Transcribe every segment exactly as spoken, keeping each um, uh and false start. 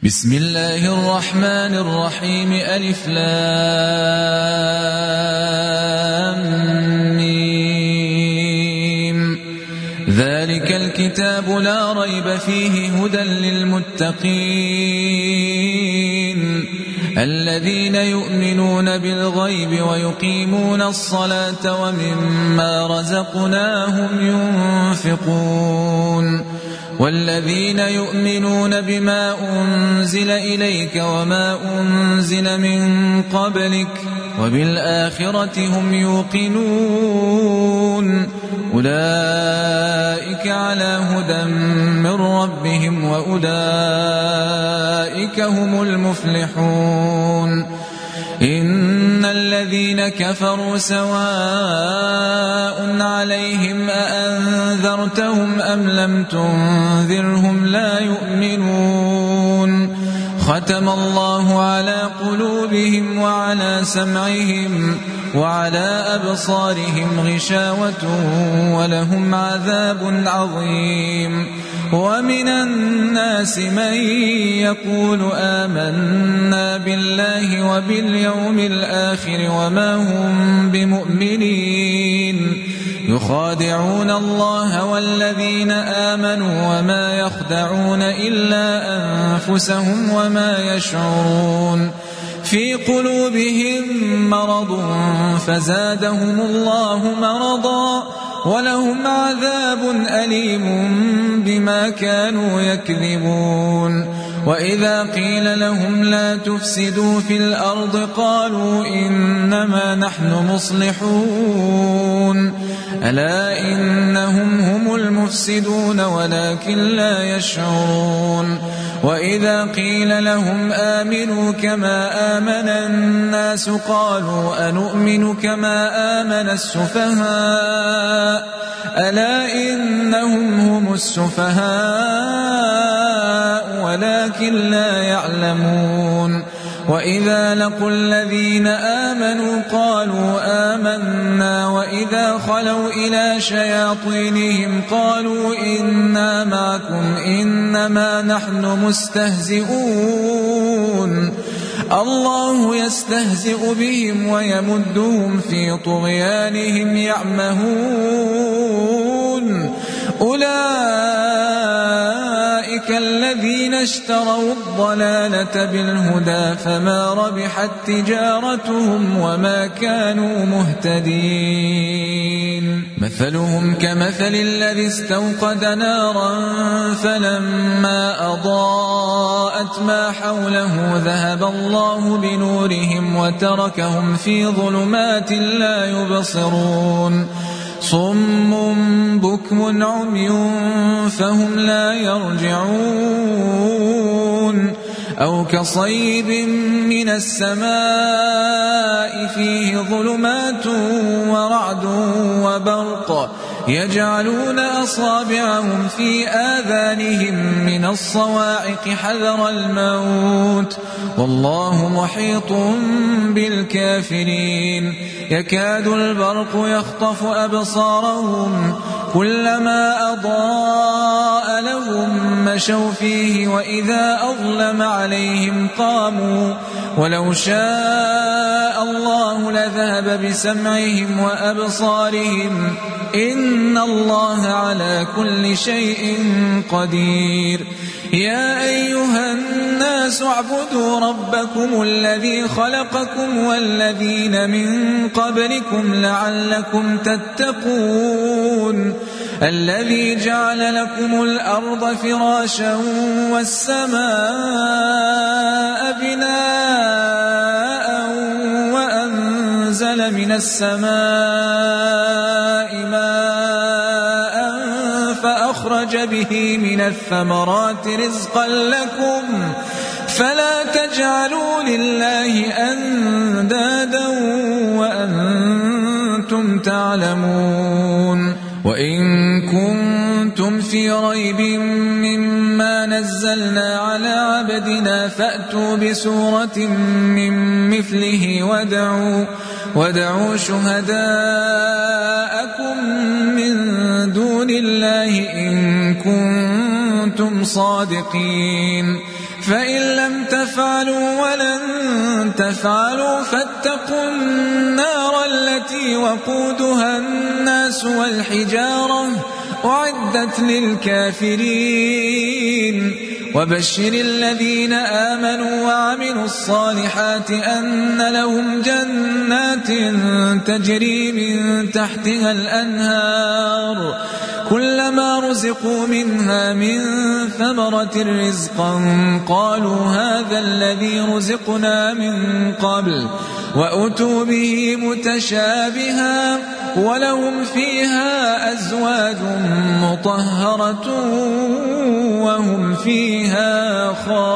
بسم الله الرحمن الرحيم ألف لام ميم ذلك الكتاب لا ريب فيه هدى للمتقين الذين يؤمنون بالغيب ويقيمون الصلاة ومما رزقناهم ينفقون والذين يؤمنون بما أنزل إليك وما أنزل من قبلك وبالآخرة هم يوقنون أولئك على هدى من ربهم وأولئك هم المفلحون إن الذين كفروا سواء عليهم أأنذرتهم أم لم تنذرهم لا يؤمنون ختم الله على قلوبهم وعلى سمعهم وعلى أبصارهم غشاوة ولهم عذاب عظيم ومن الناس من يقول آمنا بالله وباليوم الآخر وما هم بمؤمنين يخادعون الله والذين آمنوا وما يخدعون إلا أنفسهم وما يشعرون في قلوبهم مرض فزادهم الله مرضا ولهم عذاب أليم بما كانوا يكذبون وإذا قيل لهم لا تفسدوا في الأرض قالوا إنما نحن مصلحون ألا إنهم هم المفسدون ولكن لا يشعرون وإذا قيل لهم آمنوا كما آمن الناس قالوا أنؤمن كما آمن السفهاء ألا إنهم هم السفهاء ولكن لا يعلمون وإذا لقوا الذين آمنوا قالوا آمنا وإذا خلوا إلى شياطينهم قالوا إنا معكم إنما نحن مستهزئون الله يستهزئ بهم ويمدهم في طغيانهم يعمهون أولئك الذين اشتروا الضلالة بالهدى فما ربحت تجارتهم وما كانوا مهتدين مثلهم كمثل الذي استوقد نارا فلما أضاءت ما حوله ذهب الله بنورهم وتركهم في ظلمات لا يبصرون صم بكم عمي فهم لا يرجعون أو كصيب من السماء فيه ظلمات ورعد وبرق يجعلون أصابعهم في آذانهم من الصواعق حذر الموت والله محيط بالكافرين يكاد البرق يخطف أبصارهم كلما أضاء لهم مشوا فيه وإذا أظلم عليهم قاموا ولو شاء الله لذهب بسمعهم وأبصارهم إن الله على كل شيء قدير يا أيها الناس اعبدوا ربكم الذي خلقكم والذين من قبلكم لعلكم تتقون الذي جعل لكم الأرض فراشا والسماء بناء وأنزل من السماء ماء فأخرج به من الثمرات رزقا لكم فلا تجعلوا لله أندادا وأنتم تعلمون وإن كنتم في ريب مما نزلنا على عبدنا فأتوا بسورة من مثله ودعوا, ودعوا شهداءكم من دون الله إن كنتم صادقين فإن تفعلوا ولن تفعلوا فاتقوا النار التي وقودها الناس والحجارة أعدت للكافرين وبشر الذين آمنوا وعملوا الصالحات أن لهم جنات تجري من تحتها الأنهار كلما رزقوا منها من ثمرة رزقا قالوا هذا الذي رزقنا من قبل وأتوا به متشابها ولهم فيها أزواج مطهرة وهم فيها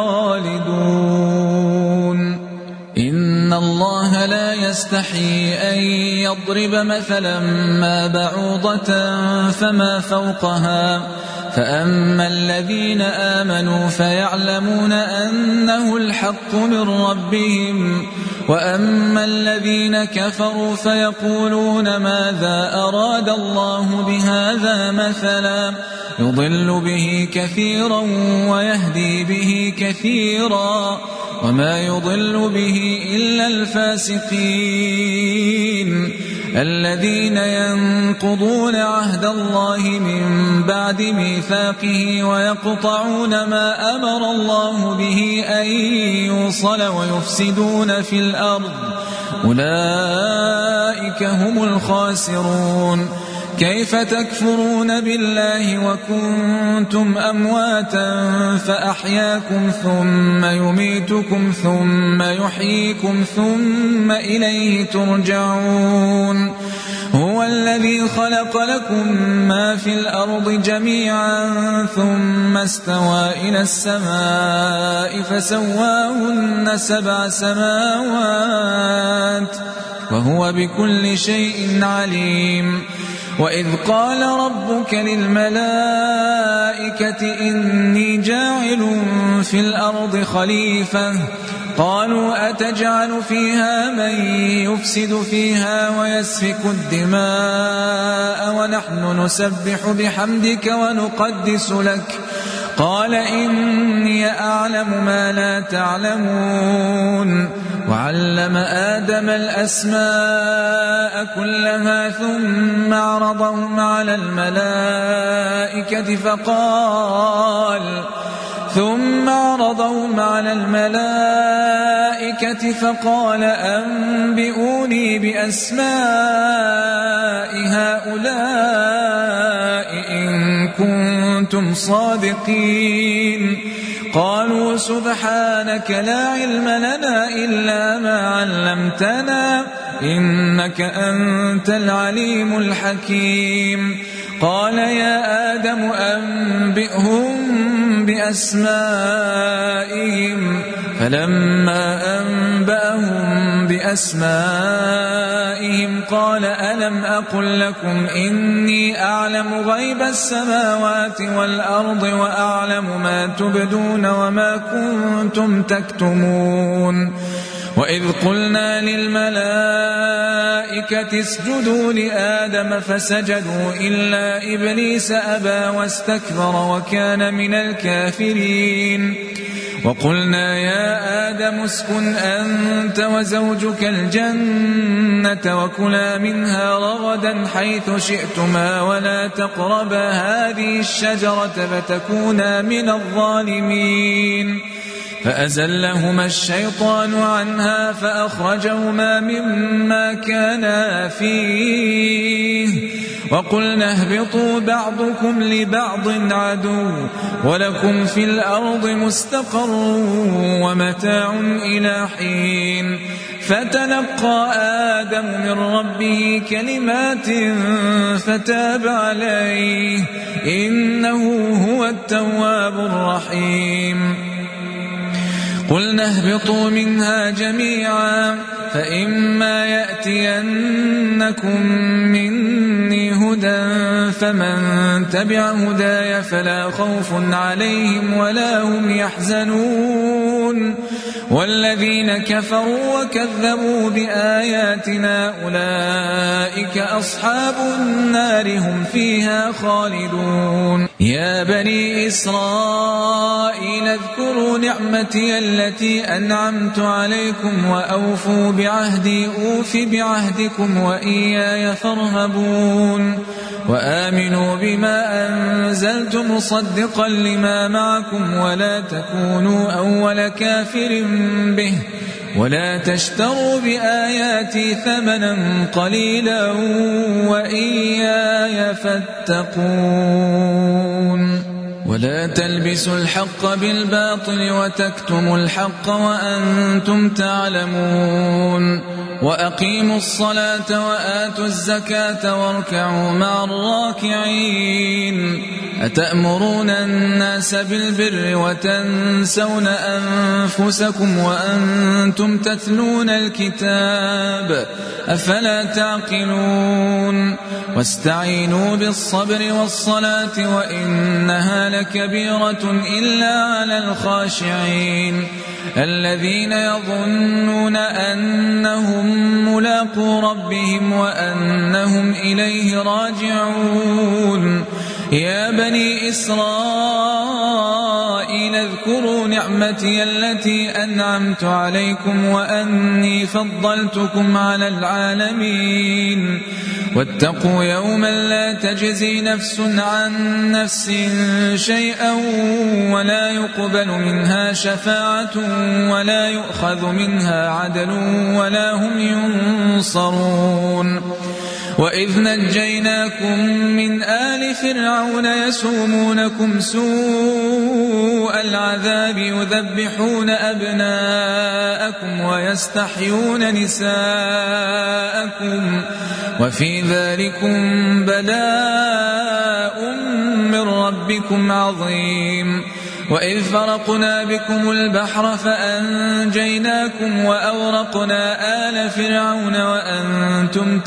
خالدون إن الله لا يستحي أن يضرب مثلا ما بعوضة فما فوقها فأما الذين آمنوا فيعلمون أنه الحق من ربهم وأما الذين كفروا فيقولون ماذا أراد الله بهذا مثلا يضل به كثيرا ويهدي به كثيرا وما يضل به إلا الفاسقين الذين ينقضون عهد الله من بعد ميثاقه ويقطعون ما أمر الله به أن يوصل ويفسدون في الأرض أولئك هم الخاسرون كيف تكفرون بالله وكنتم أمواتا فأحياكم ثم يميتكم ثم يحييكم ثم إليه ترجعون هو الذي خلق لكم ما في الأرض جميعا ثم استوى إلى السماء فسواهن سبع سماوات وهو بكل شيء عليم وإذ قال ربك للملائكة إني جاعل في الأرض خليفة قالوا أتجعل فيها من يفسد فيها ويسفك الدماء ونحن نسبح بحمدك ونقدس لك قال إني أعلم ما لا تعلمون وعلم آدم الأسماء كلها ثم عرضهم على الملائكة فقال ثم عرضهم على الملائكة فقال أنبئوني بأسماء هؤلاء إن كنتم صادقين قالوا سبحانك لا علم لنا إلا ما علمتنا إنك أنت العليم الحكيم قال يا آدم أنبئهم بأسمائهم فلما أنبأهم بأسمائهم قال ألم أقل لكم إني أعلم غيب السماوات والأرض وأعلم ما تبدون وما كنتم تكتمون وإذ قلنا للملائكة اسجدوا لآدم فسجدوا إلا إبليس أبى واستكبر وكان من الكافرين وقلنا يا آدم اسكن أنت وزوجك الجنة وكلا منها رغدا حيث شئتما ولا تقربا هذه الشجرة فتكونا من الظالمين فأزلهما الشيطان عنها فأخرجهما مما كانا فيه وقلنا اهبطوا بعضكم لبعض عدو ولكم في الأرض مستقر ومتاع إلى حين فتلقى آدم من ربه كلمات فتاب عليه إنه هو التواب الرحيم قلنا اهبطوا منها جميعا فإما يأتينكم مني هدى فمن تبع هداي فلا خوف عليهم ولا هم يحزنون والذين كفروا وكذبوا بآياتنا أولئك أصحاب النار هم فيها خالدون يا بني إسرائيل اذكروا نعمتي التي أنعمت عليكم وأوفوا بعهدي أوف بعهدكم وإياي فارهبون وآمنوا بما أنزلت مصدقا لما معكم ولا تكونوا أول كافر به ولا تشتروا بآياتي ثمنا قليلا وإياي فاتقون ولا تلبسوا الحق بالباطل وتكتموا الحق وأنتم تعلمون وأقيموا الصلاة وآتوا الزكاة واركعوا مع الراكعين أتأمرون الناس بالبر وتنسون أنفسكم وأنتم تتلون الكتاب أفلا تعقلون واستعينوا بالصبر والصلاة وإنها لكبيرة إلا على الخاشعين الذين يظنون أنهم ملاقو ربهم وأنهم إليه راجعون يا بني إسرائيل اذكروا نعمتي التي أنعمت عليكم وأني فضلتكم على العالمين واتقوا يوما لا تجزي نفس عن نفس شيئا ولا يقبل منها شفاعة ولا يؤخذ منها عدل ولا هم ينصرون وإذ نجيناكم من آل فرعون يسومونكم سوء العذاب يذبحون أبناءكم ويستحيون نساءكم وفي ذلكم بلاء من ربكم عظيم وإذ فرقنا بكم البحر فأنجيناكم وأورقنا آل فرعون وأنتم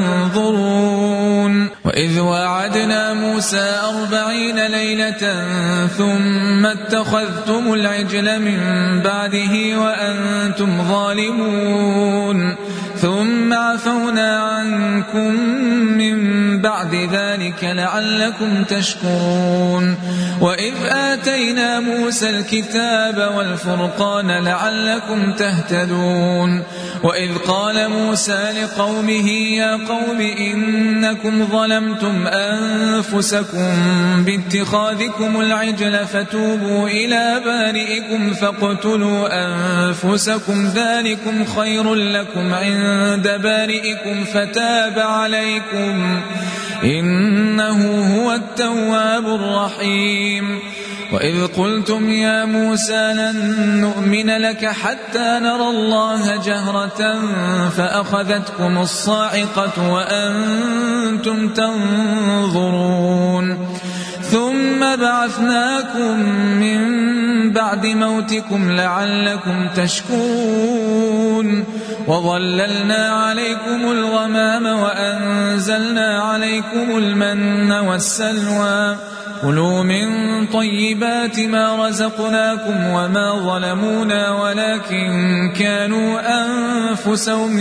تنظرون وإذ وعدنا موسى أربعين ليلة ثم اتخذتم العجل من بعده وأنتم ظالمون ثم عفونا عنكم من بعد ذلك لعلكم تشكرون وإذ آتينا موسى الكتاب والفرقان لعلكم تهتدون وإذ قال موسى لقومه يا قوم إنكم ظلمتم أنفسكم باتخاذكم العجل فتوبوا إلى بارئكم فاقتلوا أنفسكم ذلكم خير لكم عند بارئكم فتاب عليكم إنه هو التواب الرحيم وإذ قلتم يا موسى لن نؤمن لك حتى نرى الله جهرة فأخذتكم الصاعقة وأنتم تنظرون ثم بعثناكم من بعد موتكم لعلكم تشكرون وظللنا عليكم الغمام وأنزلنا عليكم المن والسلوى كلوا من طيبات ما رزقناكم وما ظلمونا ولكن كانوا أنفسهم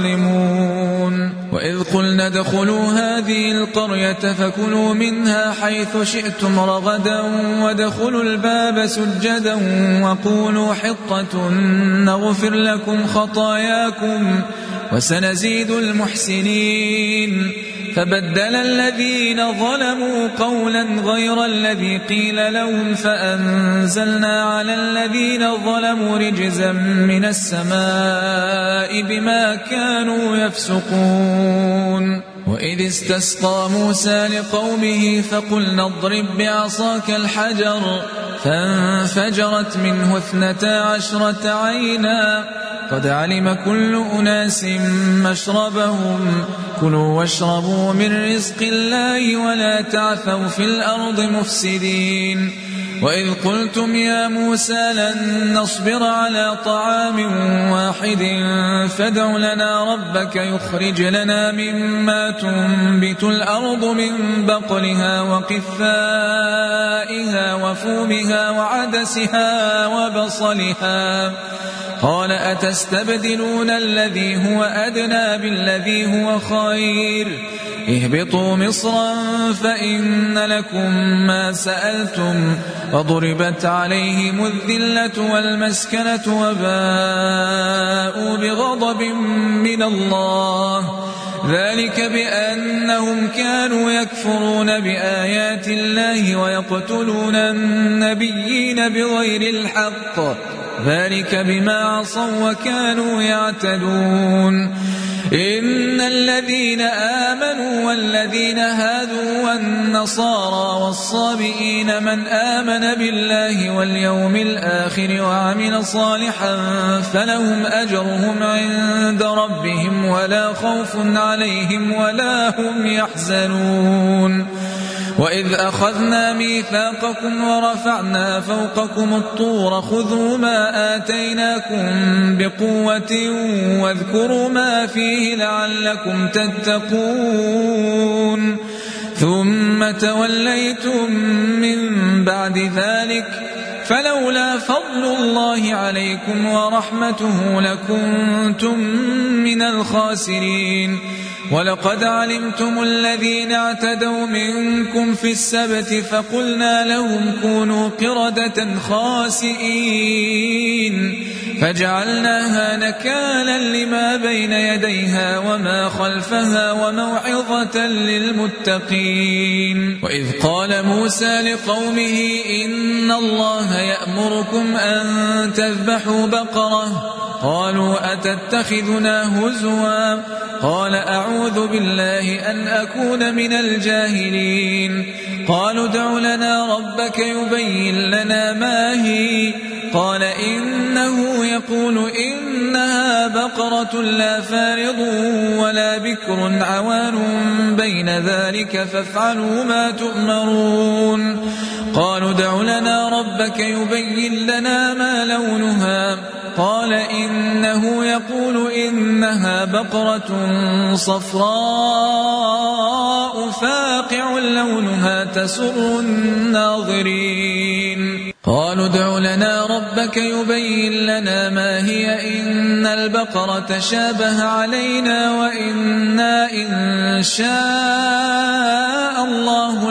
يظلمون وإذ قلنا ادخلوا هذه القرية فكلوا منها حيث شئتم رغدا وادخلوا الباب سجدا وقولوا حطة نغفر لكم خطاياكم وسنزيد المحسنين فبدل الذين ظلموا قولا غير الذي قيل لهم فأنزلنا على الذين ظلموا رجزا من السماء بما كانوا يفسقون وإذ استسقى موسى لقومه فقلنا اضرب بعصاك الحجر فانفجرت منه اثنتا عشرة عينا قد علم كل أناس مشربهم كلوا واشربوا من رزق الله ولا تعثوا في الأرض مفسدين وإذ قلتم يا موسى لن نصبر على طعام واحد فادع لنا ربك يخرج لنا مما تنبت الأرض من بقلها وقثائها وفومها وعدسها وبصلها قال أتستبدلون الذي هو أدنى بالذي هو خير اهبطوا مصرا فإن لكم ما سألتم وضربت عليهم الذلة والمسكنة وباءوا بغضب من الله ذلك بأنهم كانوا يكفرون بآيات الله ويقتلون النبيين بغير الحق ذلك بما عصوا وكانوا يعتدون إن الذين آمنوا والذين هادوا والنصارى والصابئين من آمن بالله واليوم الآخر وعمل صالحا فلهم أجرهم عند ربهم ولا خوف عليهم ولا هم يحزنون وإذ أخذنا ميثاقكم ورفعنا فوقكم الطور خذوا ما آتيناكم بقوة واذكروا ما فيه لعلكم تتقون ثم توليتم من بعد ذلك فلولا فضل الله عليكم ورحمته لكنتم من الخاسرين ولقد علمتم الذين اعتدوا منكم في السبت فقلنا لهم كونوا قردة خاسئين فجعلناها نكالا لما بين يديها وما خلفها وموعظة للمتقين وإذ قال موسى لقومه إن الله يأمركم أن تذبحوا بقرة قالوا أتتخذنا هزوا قال أعوذ بالله أن أكون من الجاهلين قالوا ادع لنا ربك يبين لنا ما هي قال إنه يقول إنها بقرة لا فارض ولا بكر عوان بين ذلك فافعلوا ما تؤمرون قالوا ادع لنا ربك يبين لنا ما لونها قال إنه يقول إنها بقرة صفراء فاقع لونها تسر الناظرين قالوا ادع لنا ربك يبين لنا ما هي إن البقرة شابه علينا وإنا إن شاء الله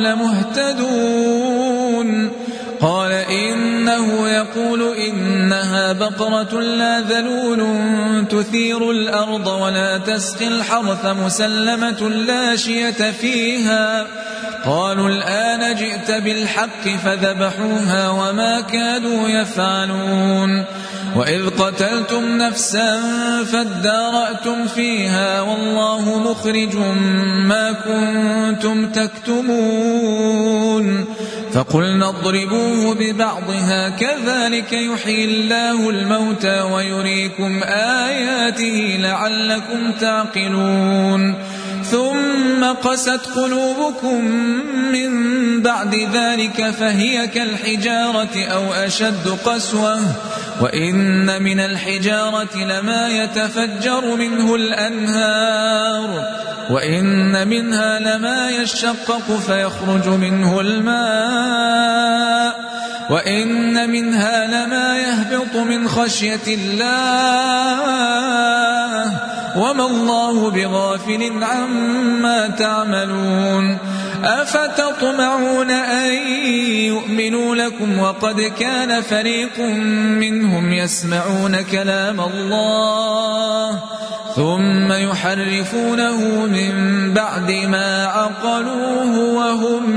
لمهتدون قال إنه يقول إنها بقرة لا ذلول تثير الأرض ولا تسقي الحرث مسلمة لا شية فيها قالوا الآن جئت بالحق فذبحوها وما كادوا يفعلون وإذ قتلتم نفسا فادارأتم فيها والله مخرج ما كنتم تكتمون فقلنا اضربوه ببعضها كذلك يحيي الله الموتى ويريكم آياته لعلكم تعقلون ثم قست قلوبكم من بعد ذلك فهي كالحجارة أو أشد قسوة وإن من الحجارة لما يتفجر منه الأنهار وإن منها لما يشقق فيخرج منه الماء وإن منها لما يهبط من خشية الله وما الله بغافل عما تعملون أفتطمعون أن يؤمنوا لكم وقد كان فريق منهم يسمعون كلام الله ثم يحرفونه من بعد ما عقلوه وهم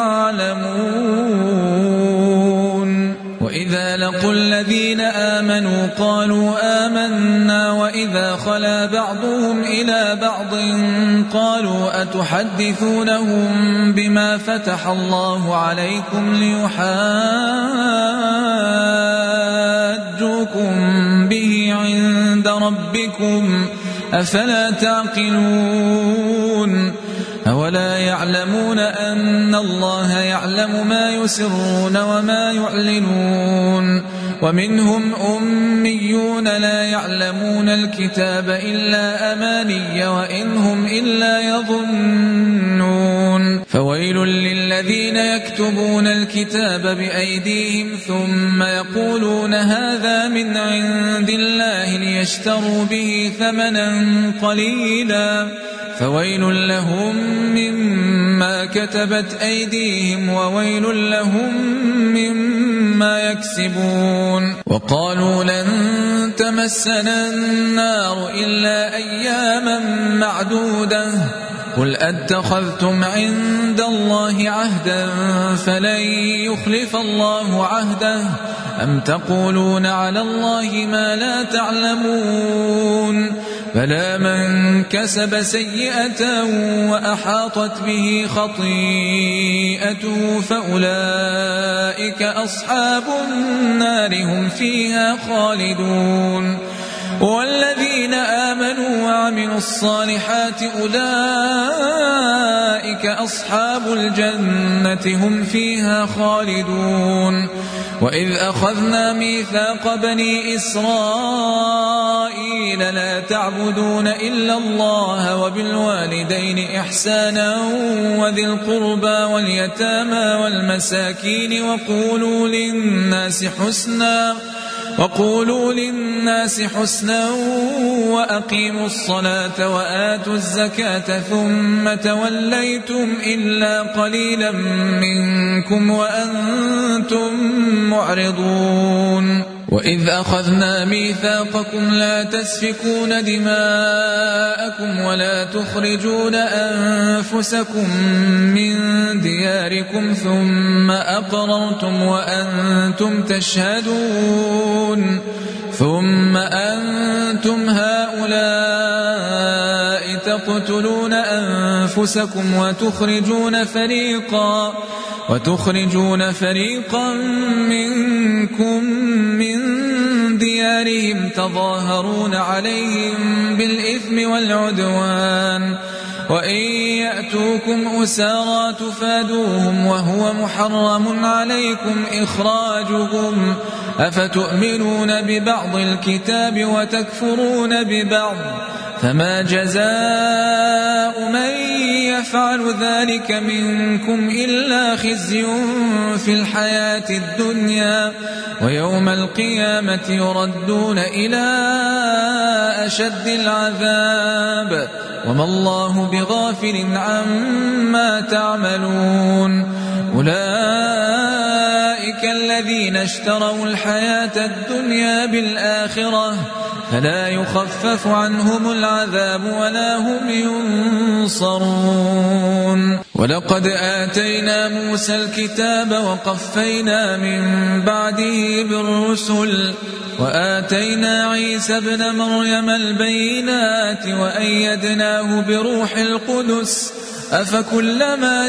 يعلمون وإذا لقوا الذين آمنوا قالوا آمنا وإذا خلا بعضهم إلى بعض قالوا أتحدثونهم بما فتح الله عليكم ليحاجوكم به عند ربكم أفلا تعقلون أولا يعلمون أن الله يعلم ما يسرون وما يعلنون ومنهم أميون لا يعلمون الكتاب إلا أماني وإن هم إلا يظنون فويل للذين يكتبون الكتاب بأيديهم ثم يقولون هذا من عند الله ليشتروا به ثمنا قليلا فويل لهم مما كتبت أيديهم وويل لهم مما يكسبون. وقالوا لن تمسنا النار إلا أياما معدودة قل أتخذتم عند الله عهدا فلن يخلف الله عهده أم تقولون على الله ما لا تعلمون بلى من كسب سيئة وأحاطت به خطيئته فأولئك أصحاب النار هم فيها خالدون. والذين آمنوا وعملوا الصالحات أولئك أصحاب الجنة هم فيها خالدون. وإذ أخذنا ميثاق بني إسرائيل لا تعبدون إلا الله وبالوالدين إحسانا وذي القربى واليتامى والمساكين وقولوا للناس حسنا وقولوا للناس حسنا وأقيموا الصلاة وآتوا الزكاة ثم توليتم إلا قليلا منكم وأنتم معرضون. وإذ أخذنا ميثاقكم لا تسفكون دماءكم ولا تخرجون أنفسكم من دياركم ثم أقررتم وأنتم تشهدون ثم أنتم هؤلاء تقتلون أنفسكم وتخرجون فريقا وتخرجون فريقا منكم من ديارهم تظاهرون عليهم بالإثم والعدوان وإن يأتوكم أسارى تفادوهم وهو محرم عليكم إخراجهم أفتؤمنون ببعض الكتاب وتكفرون ببعض فما جزاء من يفعل ذلك منكم إلا خزي في الحياة الدنيا ويوم القيامة يردون إلى أشد العذاب وما الله بغافل عما تعملون. أولئك الذين اشتروا الحياة الدنيا بالآخرة فلا يخفف عنهم العذاب ولا هم ينصرون. ولقد آتينا موسى الكتاب وقفينا من بعده بالرسل وآتينا عيسى ابن مريم البينات وأيدناه بروح القدس أفكلما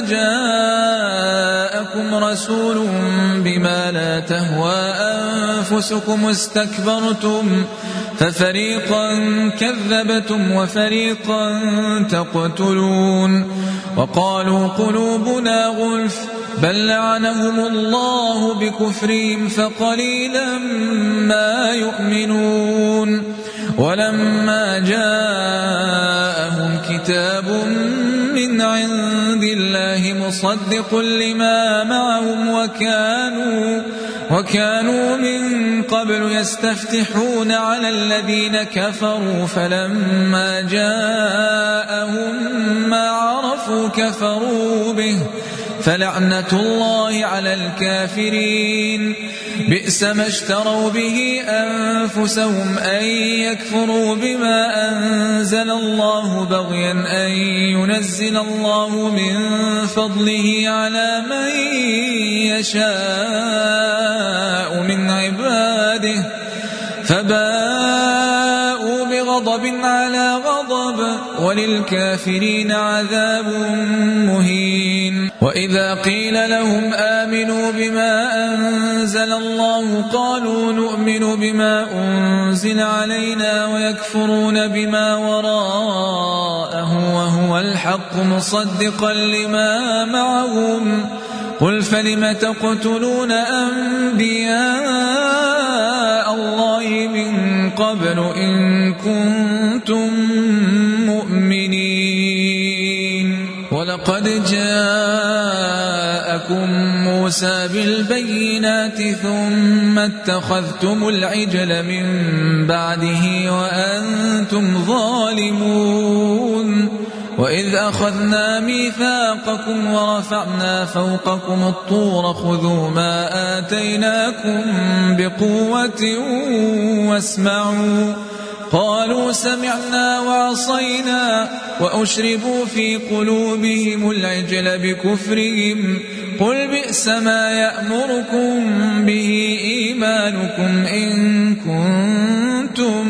جاءكم رسول بما لا تهوى أنفسكم استكبرتم ففريقا كذبتم وفريقا تقتلون. وقالوا قلوبنا غلف بل لعنهم الله بكفرهم فقليلا ما يؤمنون. ولما جاءهم كتاب من عند الله مصدق لما معهم وكانوا وكانوا من قبل يستفتحون على الذين كفروا فلما جاءهم ما عرفوا كفروا به فلعنة الله على الكافرين. بئس ما اشتروا به أنفسهم أن يكفروا بما أنزل الله بغيا أن ينزل الله من فضله على من يشاء من عباده فباءوا بغضب على غضب وللكافرين عذاب مهين. وإذا قيل لهم آمنوا بما أنزل الله قالوا نؤمن بما أنزل علينا ويكفرون بما وراءه وهو الحق مصدقا لما معهم قل فلم تقتلون أنبياء الله من قبل إن كنتم مؤمنين. ولقد جاءكم موسى بالبينات ثم اتخذتم العجل من بعده وأنتم ظالمون. وإذ أخذنا ميثاقكم ورفعنا فوقكم الطور خذوا ما آتيناكم بقوة واسمعوا قالوا سمعنا وعصينا وأشربوا في قلوبهم العجل بكفرهم قل بئس ما يأمركم به إيمانكم إن كنتم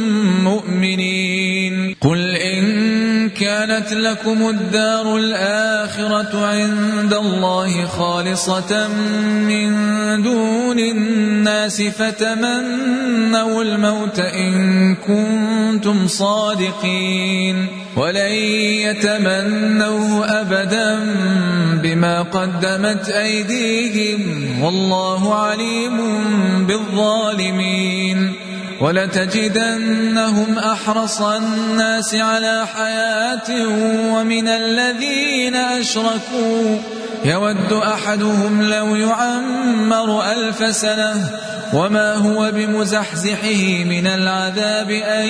مؤمنين قل إن كانت لكم الدار الآخرة عند الله خالصة من دون الناس فتمنوا الموت إن كنتم صادقين ولن يتمنوه أبدا بما قدمت أيديهم والله عليم بالظالمين ولتجدنهم أحرص الناس على حياة ومن الذين أشركوا يود أحدهم لو يعمر ألف سنة وما هو بمزحزحه من العذاب أن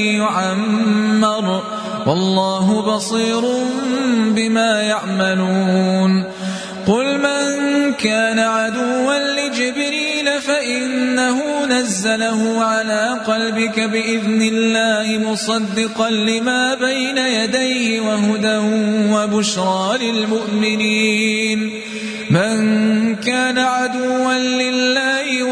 يعمر والله بصير بما يعملون قل من كان عدوا لجبريل فإنه نزله على قلبك بإذن الله مصدقا لما بين يديه وهدى وبشرى للمؤمنين من كان عدوا لله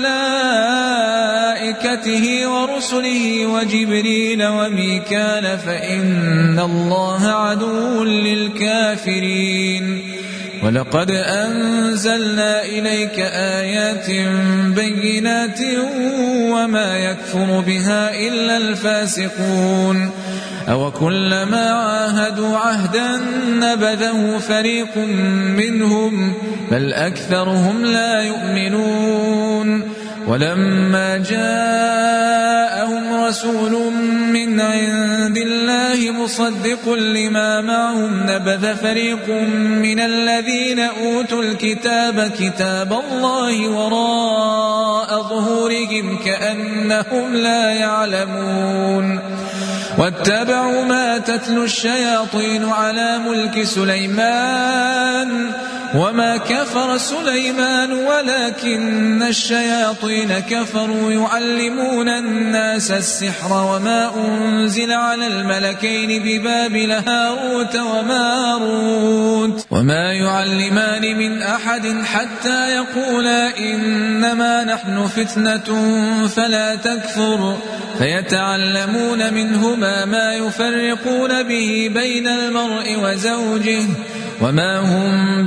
وملائكته ورسله وجبريل وميكال فإن الله عدو للكافرين ولقد أنزلنا إليك آيات بينات وما يكفر بها إلا الفاسقون أو كلما عاهدوا عهدا نبذه فريق منهم بل أكثرهم لا يؤمنون ولما جاءهم رسول من عند الله مصدق لما معهم نبذ فريق من الذين أوتوا الكتاب كتاب الله وراء ظهورهم كأنهم لا يعلمون واتبعوا ما تتلو الشياطين على ملك سليمان وما كفر سليمان ولكن الشياطين كفروا يعلمون الناس السحر وما أنزل على الملكين ببابل هاروت وماروت وما يعلمان من أحد حتى يقولا إنما نحن فتنة فلا تكفر فيتعلمون منهما ما يفرقون به بين المرء وزوجه وما هم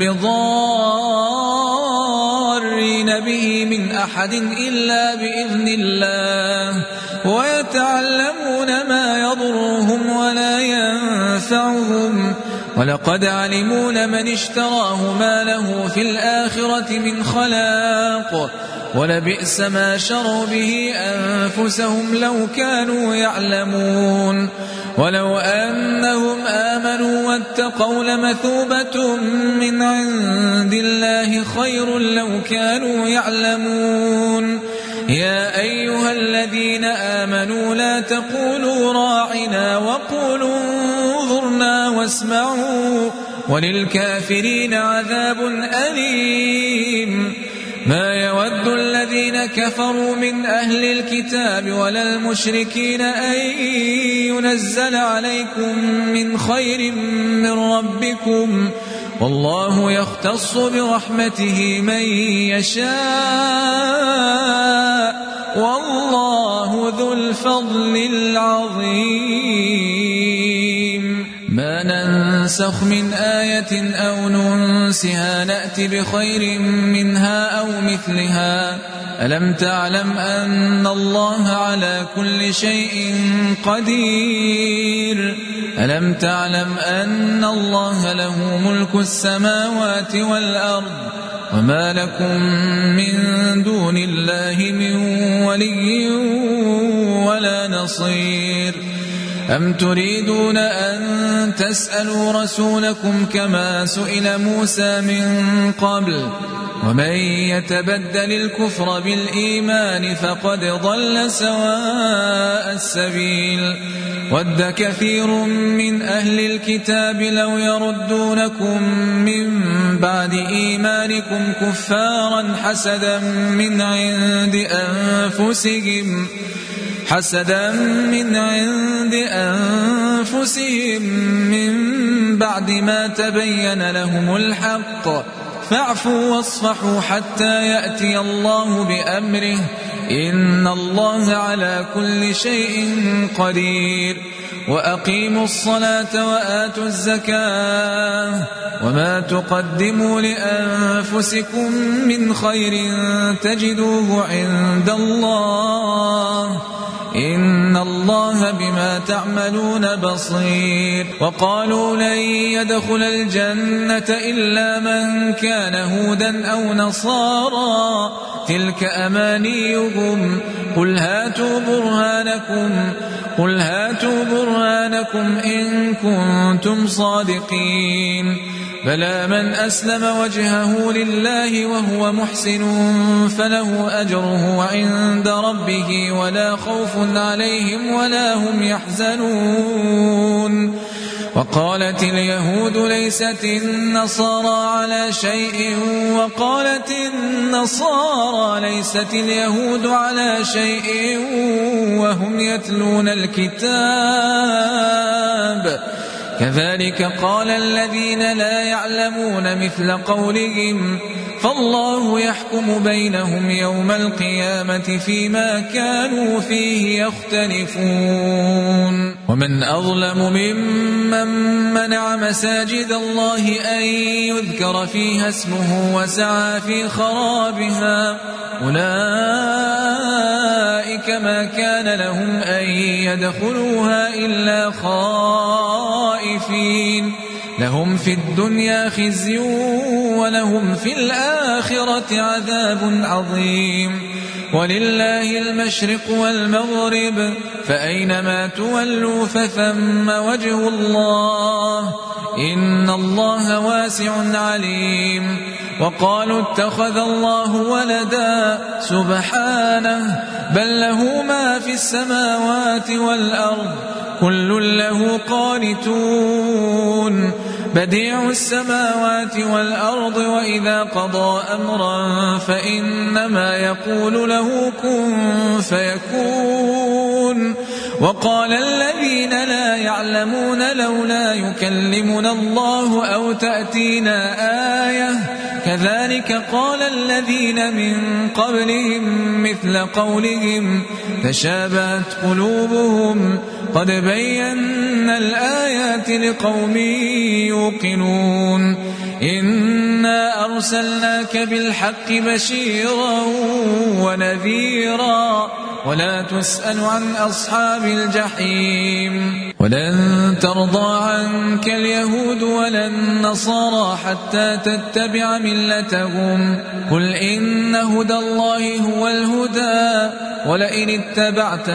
بضارين به من أحد إلا بإذن الله ويتعلمون ما يضرهم ولا ينفعهم ولقد علموا لمن اشتراه ما له في الآخرة من خلاق ولبئس ما شروا به أنفسهم لو كانوا يعلمون ولو أنهم آمنوا واتقوا لمثوبة من عند الله خير لو كانوا يعلمون يا أيها الذين آمنوا لا تقولوا راعنا وقولوا انظرنا واسمعوا وللكافرين عذاب أليم ما يود الذين كفروا من أهل الكتاب ولا المشركين أن ينزل عليكم من خير من ربكم والله يختص برحمته من يشاء والله ذو الفضل العظيم ما ننسخ من آية أو ننسها نأت بخير منها أو مثلها ألم تعلم أن الله على كل شيء قدير ألم تعلم أن الله له ملك السماوات والأرض وما لكم من دون الله من ولي ولا نصير أم تريدون أن تسألوا رسولكم كما سئل موسى من قبل ومن يتبدل الكفر بالإيمان فقد ضل سواء السبيل ود كثير من أهل الكتاب لو يردونكم من بعد إيمانكم كفارا حسدا من عند أنفسهم حسدا من عند أنفسهم من بعد ما تبين لهم الحق فاعفوا واصفحوا حتى يأتي الله بأمره إن الله على كل شيء قدير وأقيموا الصلاة وآتوا الزكاة وما تقدموا لأنفسكم من خير تجدوه عند الله إن الله بما تعملون بصير وقالوا لن يدخل الجنة إلا من كان هودا أو نصارى تلك أمانيهم قل هاتوا برهانكم قل هاتوا برهانكم إن كنتم صادقين بلى من أسلم وجهه لله وهو محسن فله أجره عند ربه ولا خوف عليهم ولا هم يحزنون وقالت اليهود ليست النصارى على شيء وقالت النصارى ليست اليهود على شيء وهم يتلون الكتاب كذلك قال الذين لا يعلمون مثل قولهم فالله يحكم بينهم يوم القيامة فيما كانوا فيه يختلفون ومن أظلم ممن منع مساجد الله أن يذكر فيها اسمه وسعى في خرابها أولئك ما كان لهم أن يدخلوها إلا خائفين لهم في الدنيا خزي ولهم في الآخرة عذاب عظيم ولله المشرق والمغرب فأينما تولوا فثم وجه الله إن الله واسع عليم وقالوا اتخذ الله ولدا سبحانه بل له ما في السماوات والأرض كل له قانتون بديع السماوات والأرض وإذا قضى أمرا فإنما يقول له كن فيكون وقال الذين لا يعلمون لولا يكلمنا الله أو تأتينا آية كذلك قال الذين من قبلهم مثل قولهم تشابهت قلوبهم قد بينا الآيات لقوم يوقنون إنا أرسلناك بالحق بشيرا ونذيرا ولا تسأل عن أصحاب الجحيم ولن ترضى عنك اليهود ولا النصارى حتى تتبع ملتهم قل إن هدى الله هو الهدى ولئن اتبعت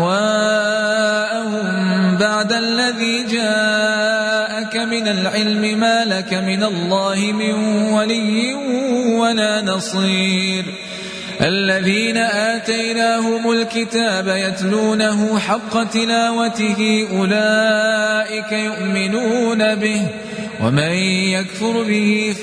أهواءهم بعد الذي جاءك من العلم ما لك من الله من ولي ولا نصير الذين آتيناهم الكتاب يتلونه حق تلاوته أولئك يؤمنون به ومن يكفر به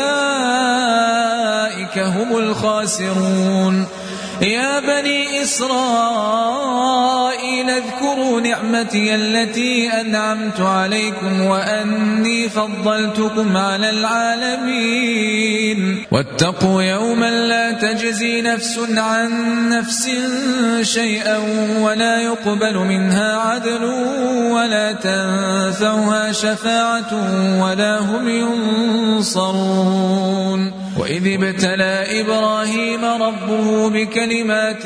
فأولئك هم الخاسرون يا بني إسرائيل اذكروا نعمتي التي أنعمت عليكم وأني فضلتكم على العالمين واتقوا يوما لا تجزي نفس عن نفس شيئا ولا يقبل منها عدل ولا تنفعها شفاعة ولا هم ينصرون وإذ ابتلى إبراهيم ربه بكلمات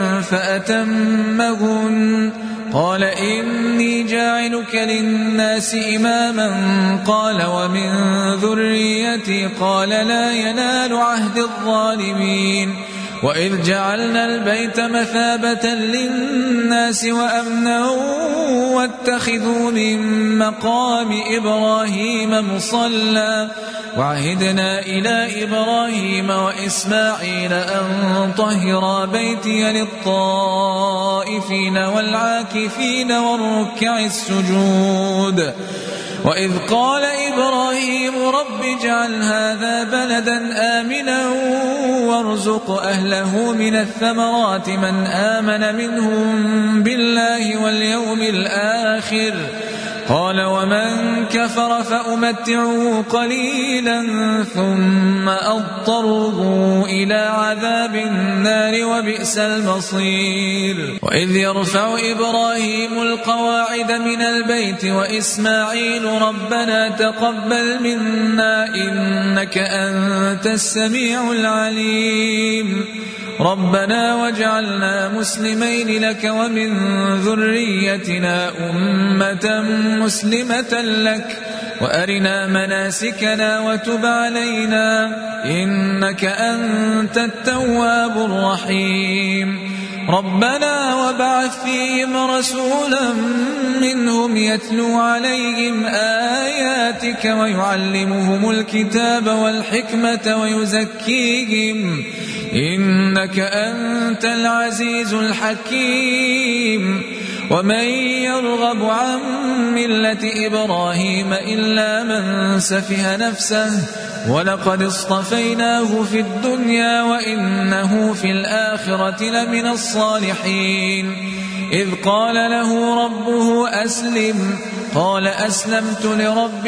فأتمهن قال إني جاعلك للناس إماما قال ومن ذريتي قال لا ينال عهد الظالمين وإذ جعلنا البيت مثابة للناس وأمنا واتخذوا من مقام إبراهيم مصلى وعهدنا إلى إبراهيم وإسماعيل أن طهرا بيتي للطائفين والعاكفين والركع السجود وإذ قال إبراهيم رب اجعل هذا بلدا آمنا وارزق أهله من الثمرات من آمن منهم بالله واليوم الآخر قال ومن كفر فأمتعه قليلا ثم أضطره إلى عذاب النار وبئس المصير وإذ يرفع إبراهيم القواعد من البيت وإسماعيل ربنا تقبل منا إنك أنت السميع العليم ربنا واجعلنا مسلمين لك ومن ذريتنا أمة مسلمة لك وأرنا مناسكنا وتب علينا إنك أنت التواب الرحيم ربنا وابعث فيهم رسولا منهم يتلو عليهم آياتك ويعلمهم الكتاب والحكمة ويزكيهم إنك أنت العزيز الحكيم ومن يرغب عن ملة إبراهيم إلا من سفه نفسه ولقد اصطفيناه في الدنيا وإنه في الآخرة لمن الصالحين إذ قال له ربه أسلم قال أسلمت لرب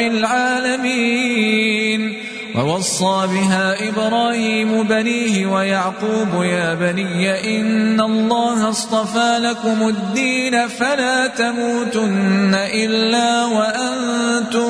العالمين ووصى بها إبراهيم بنيه ويعقوب يا بني إن الله اصطفى لكم الدين فلا تموتن إلا وأنتم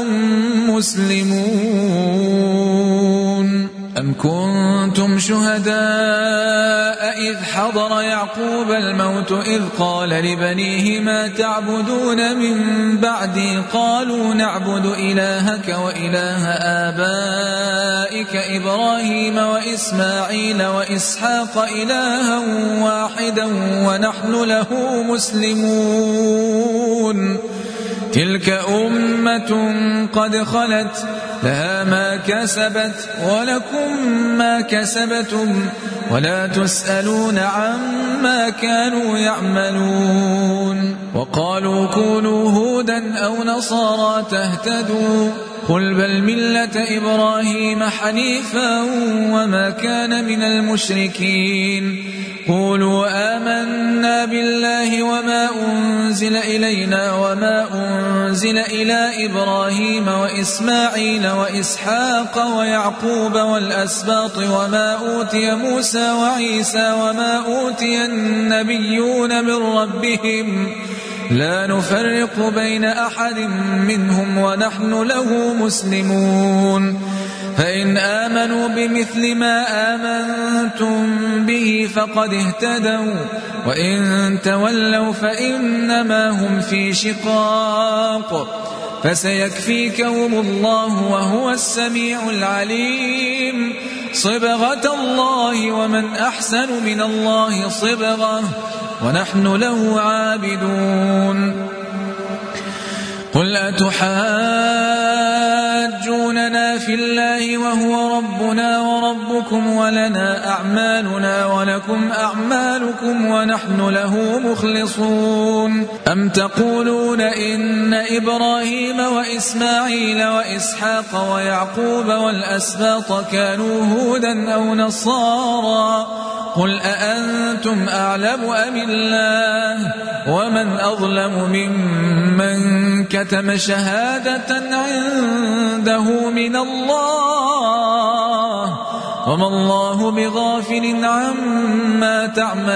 مسلمون أم كنتم شهداء إذ حضر يعقوب الموت إذ قال لبنيه ما تعبدون من بعدي قالوا نعبد إلهك وإله آبائك إبراهيم وإسماعيل وإسحاق إلها واحدا ونحن له مسلمون تلك أمة قد خلت لها ما كسبت ولكم ما كسبتم ولا تسألون عما كانوا يعملون وقالوا كونوا هودا أو نصارى تهتدوا قل بل ملة إبراهيم حنيفا وما كان من المشركين قولوا آمنا بالله وما أنزل إلينا وما أنزل إلى إبراهيم وإسماعيل وإسحاق ويعقوب والأسباط وما أوتي موسى وعيسى وما أوتي النبيون من ربهم لا نفرق بين أحد منهم ونحن له مسلمون فإن آمنوا بمثل ما آمنتم به فقد اهتدوا وإن تولوا فإنما هم في شقاق فسيكفيكهم الله وهو السميع العليم صبغة الله ومن أحسن من الله صبغة ونحن له عابدون قل أتحاجوننا في الله وهو ربنا وربكم ولنا أعمالنا ولكم أعمالكم ونحن له مخلصون أم تقولون إن إبراهيم وإسماعيل وإسحاق ويعقوب والأسباط كانوا هودا أو نصارى قل أأنتم أعلم أم الله ومن أظلم ممن كتم شهادة عنده من الله وما الله بغافل عما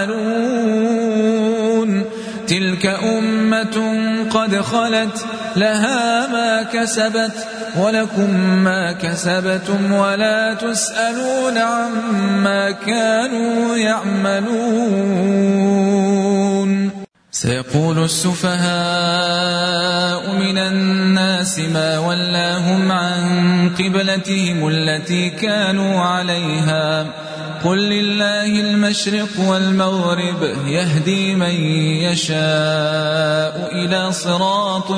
تعملون تلك أمة قد خلت لها ما كسبت ولكم ما كسبتم ولا تسألون عما كانوا يعملون سيقول السفهاء من الناس ما ولاهم عن قبلتهم التي كانوا عليها قل لله المشرق والمغرب يهدي من يشاء إلى صراط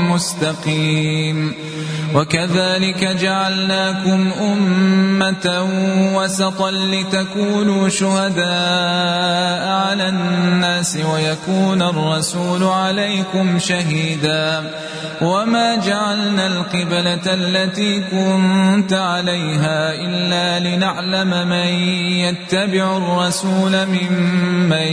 مستقيم. وكذلك جعلناكم أمة وسطا لتكونوا شهداء على الناس ويكون الرسول عليكم شهيدا. وما جعلنا القبلة التي كنت عليها إلا لنعلم من يتبع الرسول ممن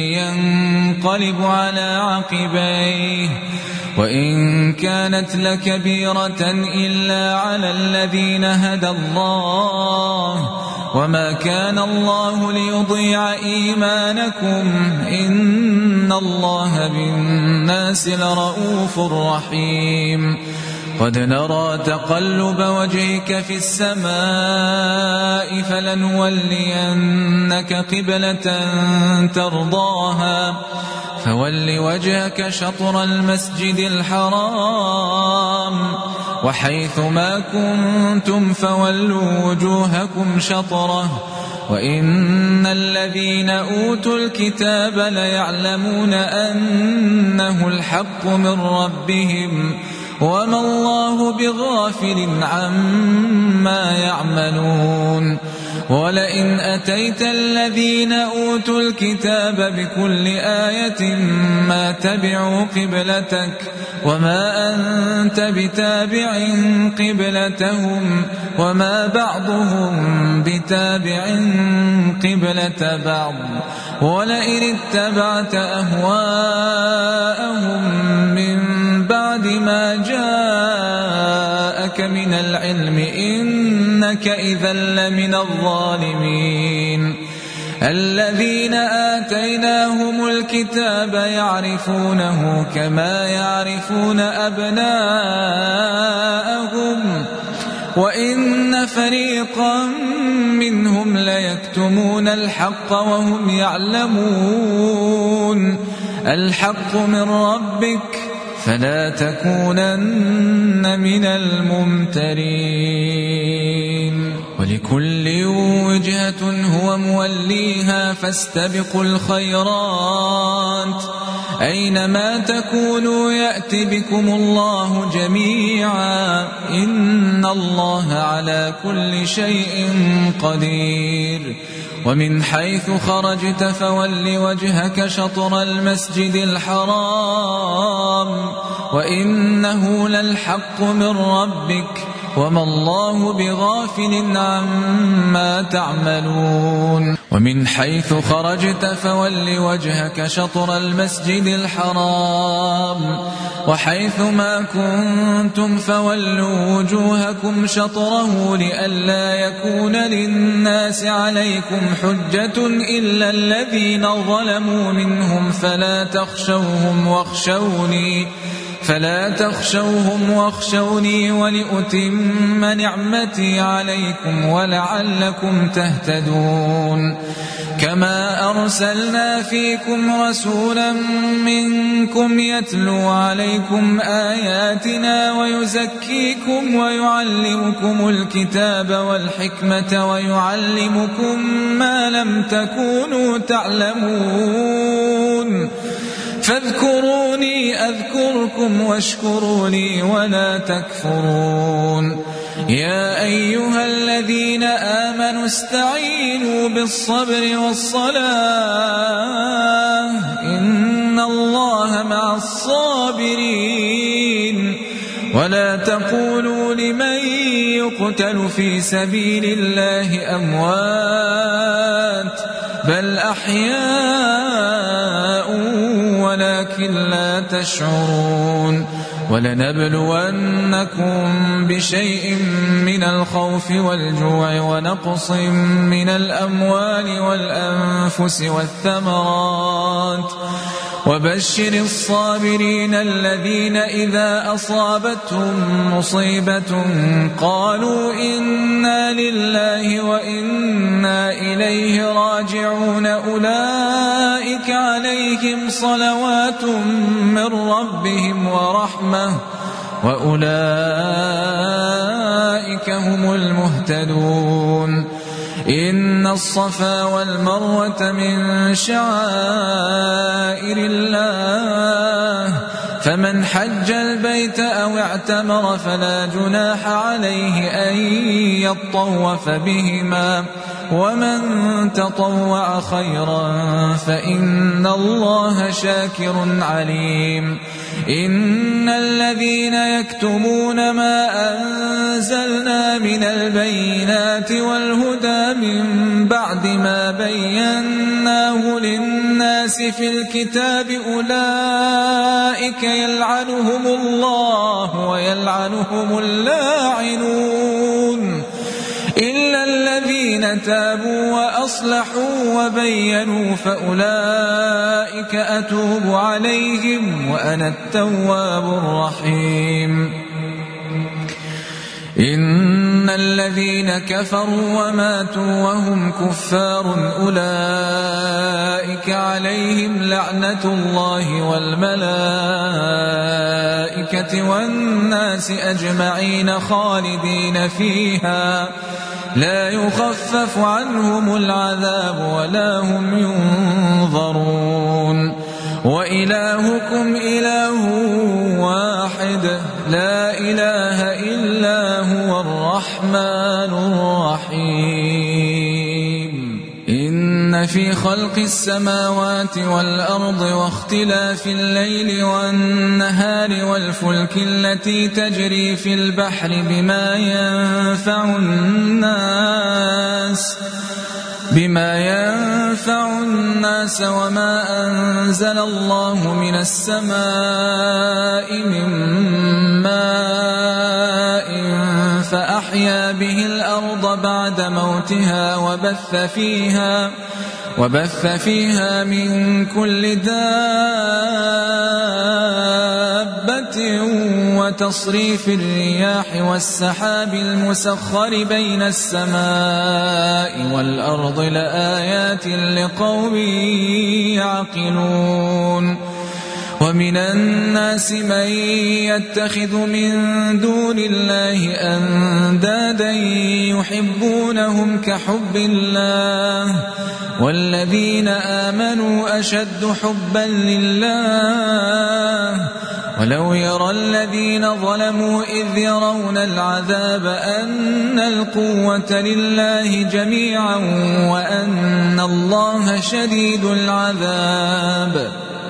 ينقلب على عقبيه، وإن كانت لكبيرة إلا على الذين هدى الله، وما كان الله ليضيع إيمانكم إن الله بالناس لرؤوف رحيم. قد نرى تقلب وجهك في السماء فلنولينك قبلة ترضاها فول وجهك شطر المسجد الحرام وحيث ما كنتم فولوا وجوهكم شطره وإن الذين أوتوا الكتاب ليعلمون أنه الحق من ربهم وما الله بغافل عما يعملون. ولئن أتيت الذين أوتوا الكتاب بكل آية ما تبعوا قبلتك وما أنت بتابع قبلتهم وما بعضهم بتابع قبلة بعض. ولئن اتبعت أهواءهم من بعد ما جاءك من العلم إنك إذا لمن الظالمين. الذين آتيناهم الكتاب يعرفونه كما يعرفون أبناءهم وإن فريقا منهم ليكتمون الحق وهم يعلمون. الحق من ربك فلا تكونن من الممترين. ولكل وجهة هو موليها فاستبقوا الخيرات أينما تكونوا يأت بكم الله جميعا إن الله على كل شيء قدير. ومن حيث خرجت فول وجهك شطر المسجد الحرام وإنه للحق من ربك وما الله بغافل عما تعملون. ومن حيث خرجت فول وجهك شطر المسجد الحرام وحيث ما كنتم فولوا وجوهكم شطره لئلا يكون للناس عليكم حجة إلا الذين ظلموا منهم فلا تخشوهم واخشوني فلا تخشوهم واخشوني ولأتم نعمتي عليكم ولعلكم تهتدون. كما أرسلنا فيكم رسولا منكم يتلو عليكم آياتنا ويزكيكم ويعلمكم الكتاب والحكمة ويعلمكم ما لم تكونوا تعلمون فاذكروني أذكركم واشكروا لي ولا تكفرون. يا أيها الذين آمنوا استعينوا بالصبر والصلاة إن الله مع الصابرين. ولا تقولوا لمن يقتل في سبيل الله أموات بل أحياء ولكن لا تشعرون. ولنبلونكم بشيء من الخوف والجوع ونقص من الأموال والأنفس والثمرات وبشر الصابرين الذين إذا أصابتهم مصيبة قالوا إنا لله وإنا إليه راجعون أولئك عليهم صلوات من ربهم ورحمة وأولئك هم المهتدون. إن الصفا والمروة من شعائر الله فمن حج البيت أو اعتمر فلا جناح عليه أن يطوف بهما ومن تطوع خيرا فإن الله شاكر عليم إن الذين يكتمون ما أنزلنا من البينات والهدى من بعد ما بيناه للناس في الكتاب أولئك يلعنهم الله ويلعنهم اللاعنون إلا الذين تابوا وأصلحوا وبينوا فأولئك أتوب عليهم وأنا التواب الرحيم إن الذين كفروا وماتوا وهم كفار أولئك عليهم لعنة الله والملائكة والناس أجمعين خالدين فيها لا يخفف عنهم العذاب ولا هم ينظرون وإلهكم إله واحد لا إله إلا هو الرحمن الرحيم إن في خلق السماوات والأرض واختلاف الليل والنهار والفلك التي تجري في البحر بما ينفع الناس بما ينفع الناس وما أنزل الله من السماء من ماء فأحيا به الأرض بعد موتها وبث فيها وبث فيها من كل دابة وتصريف الرياح والسحاب المسخر بين السماء والأرض لآيات لقوم يعقلون ومن الناس من يتخذ من دون الله أندادا يحبونهم كحب الله والذين آمنوا أشد حبا لله ولو يرى الذين ظلموا إذ يرون العذاب أن القوة لله جميعا وأن الله شديد العذاب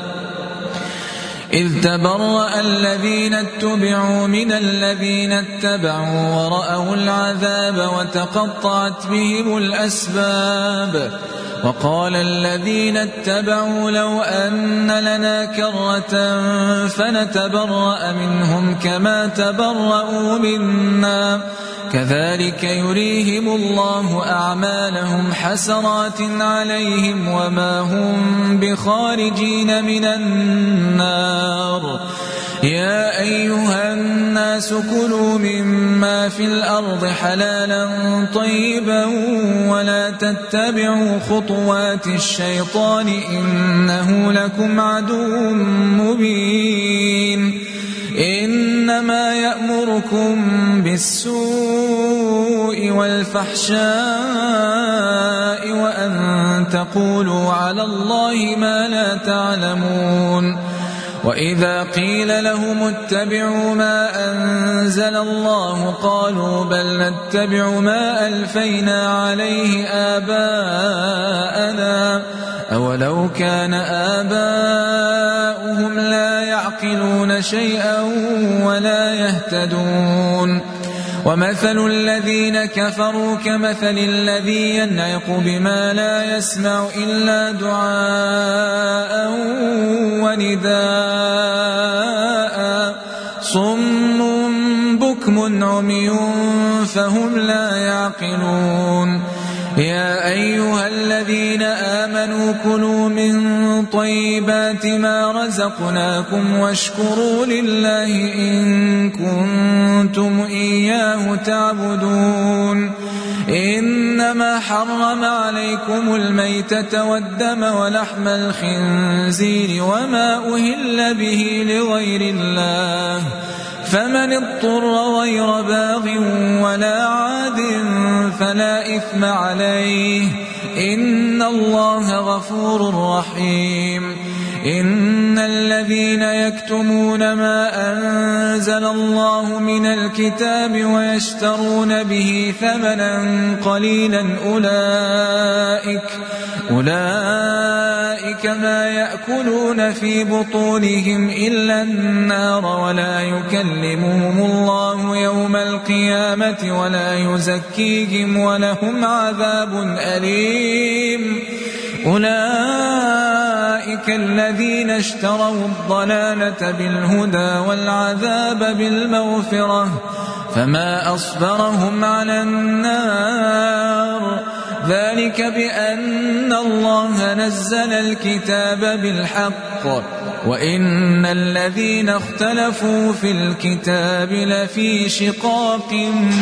إذ تبرأ الذين اتبعوا من الذين اتبعوا ورأوا العذاب وتقطعت بهم الأسباب وقال الذين اتبعوا لو أن لنا كرة فنتبرأ منهم كما تبرأوا منا كذلك يريهم الله أعمالهم حسرات عليهم وما هم بخارجين من النار يا أيها الناس كلوا مما في الأرض حلالا طيبا ولا تتبعوا خطوات الشيطان إنه لكم عدو مبين إنما يأمركم بالسوء والفحشاء وأن تقولوا على الله ما لا تعلمون وإذا قيل لهم اتبعوا ما أنزل الله قالوا بل نتبع ما ألفينا عليه آباءنا أولو كان آباؤهم لا يعقلون شيئا ولا يهتدون ومثل الذين كفروا كمثل الذي ينعق بما لا يسمع إلا دعاء ونداء صم بكم عمي فهم لا يعقلون يا أيها الذين آمنوا كلوا من طيبات ما رزقناكم واشكروا لله إن كنتم إياه تعبدون إنما حرم عليكم الميتة والدم ولحم الخنزير وما أهل به لغير الله فمن اضطر غير باغ ولا عاد فلا إثم عليه، إن الله غفور رحيم. إن الذين يكتمون ما أنزل الله من الكتاب ويشترون به ثمنا قليلا أولئك أولئك ما يأكلون في بطونهم إلا النار، ولا يكلمهم الله يوم القيامة ولا يزكيهم ولهم عذاب أليم. أولئك الذين اشتروا الضلالة بالهدى والعذاب بالمغفرة، فما أصبرهم على النار، ذلك بأن الله نزل الكتاب بالحق، وإن الذين اختلفوا في الكتاب لفي شقاق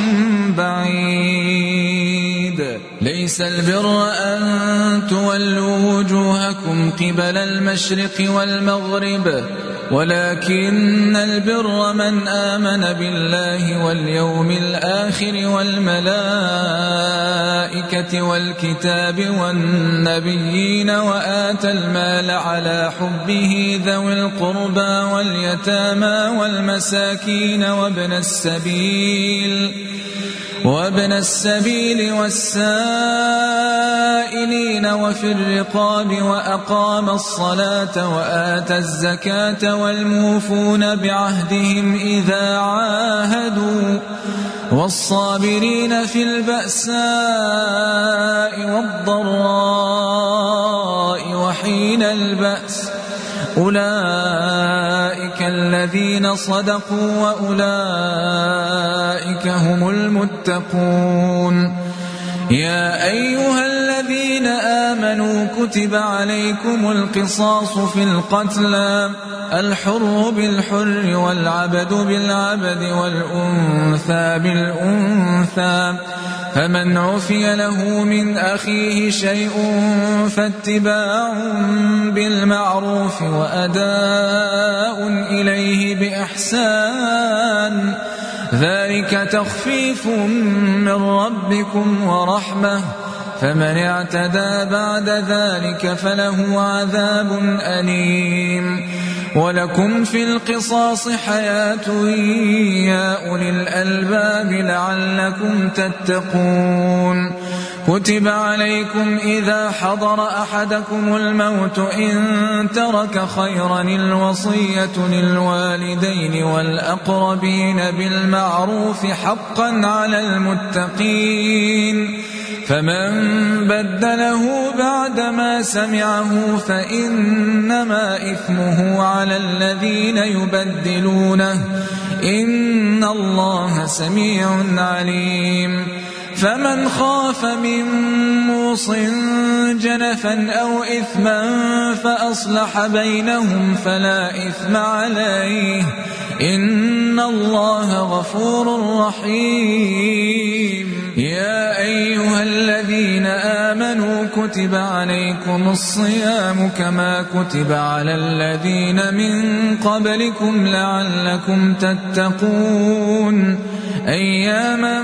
بعيد. ليس البر أن تولوا وجوهكم قبل المشرق والمغرب، ولكن البر من آمن بالله واليوم الآخر والملائكة والكتاب والنبيين وآتى المال على حبه ذوي القربى واليتامى والمساكين وابن السبيل وابن السبيل والسائلين وفي الرقاب، وأقام الصلاة وآتى الزكاة والموفون بعهدهم إذا عاهدوا، والصابرين في البأساء والضراء وحين البأس، أولئك الذين صدقوا وأولئك هم المتقون. يا أيها الذين آمنوا كتب عليكم القصاص في القتلى، الحر بالحر والعبد بالعبد والأنثى بالأنثى، فمن عفي له من أخيه شيء فاتباع بالمعروف وأداء إليه بإحسان، ذلك تخفيف من ربكم ورحمة، فمن اعتدى بعد ذلك فله عذاب أليم. ولكم في القصاص حياة يا أولي الألباب لعلكم تتقون. كتب عليكم إذا حضر أحدكم الموت إن ترك خيرا الوصية للوالدين والأقربين بالمعروف حقا على المتقين، فمن بدله بعدما سمعه فإنما إثمه على الذين يبدلونه، إن الله سميع عليم. فمن خاف من موص جنفا أو إثما فأصلح بينهم فلا إثم عليه، إن الله غفور رحيم. يا أيها الذين آمنوا كتب عليكم الصيام كما كتب على الذين من قبلكم لعلكم تتقون، أياما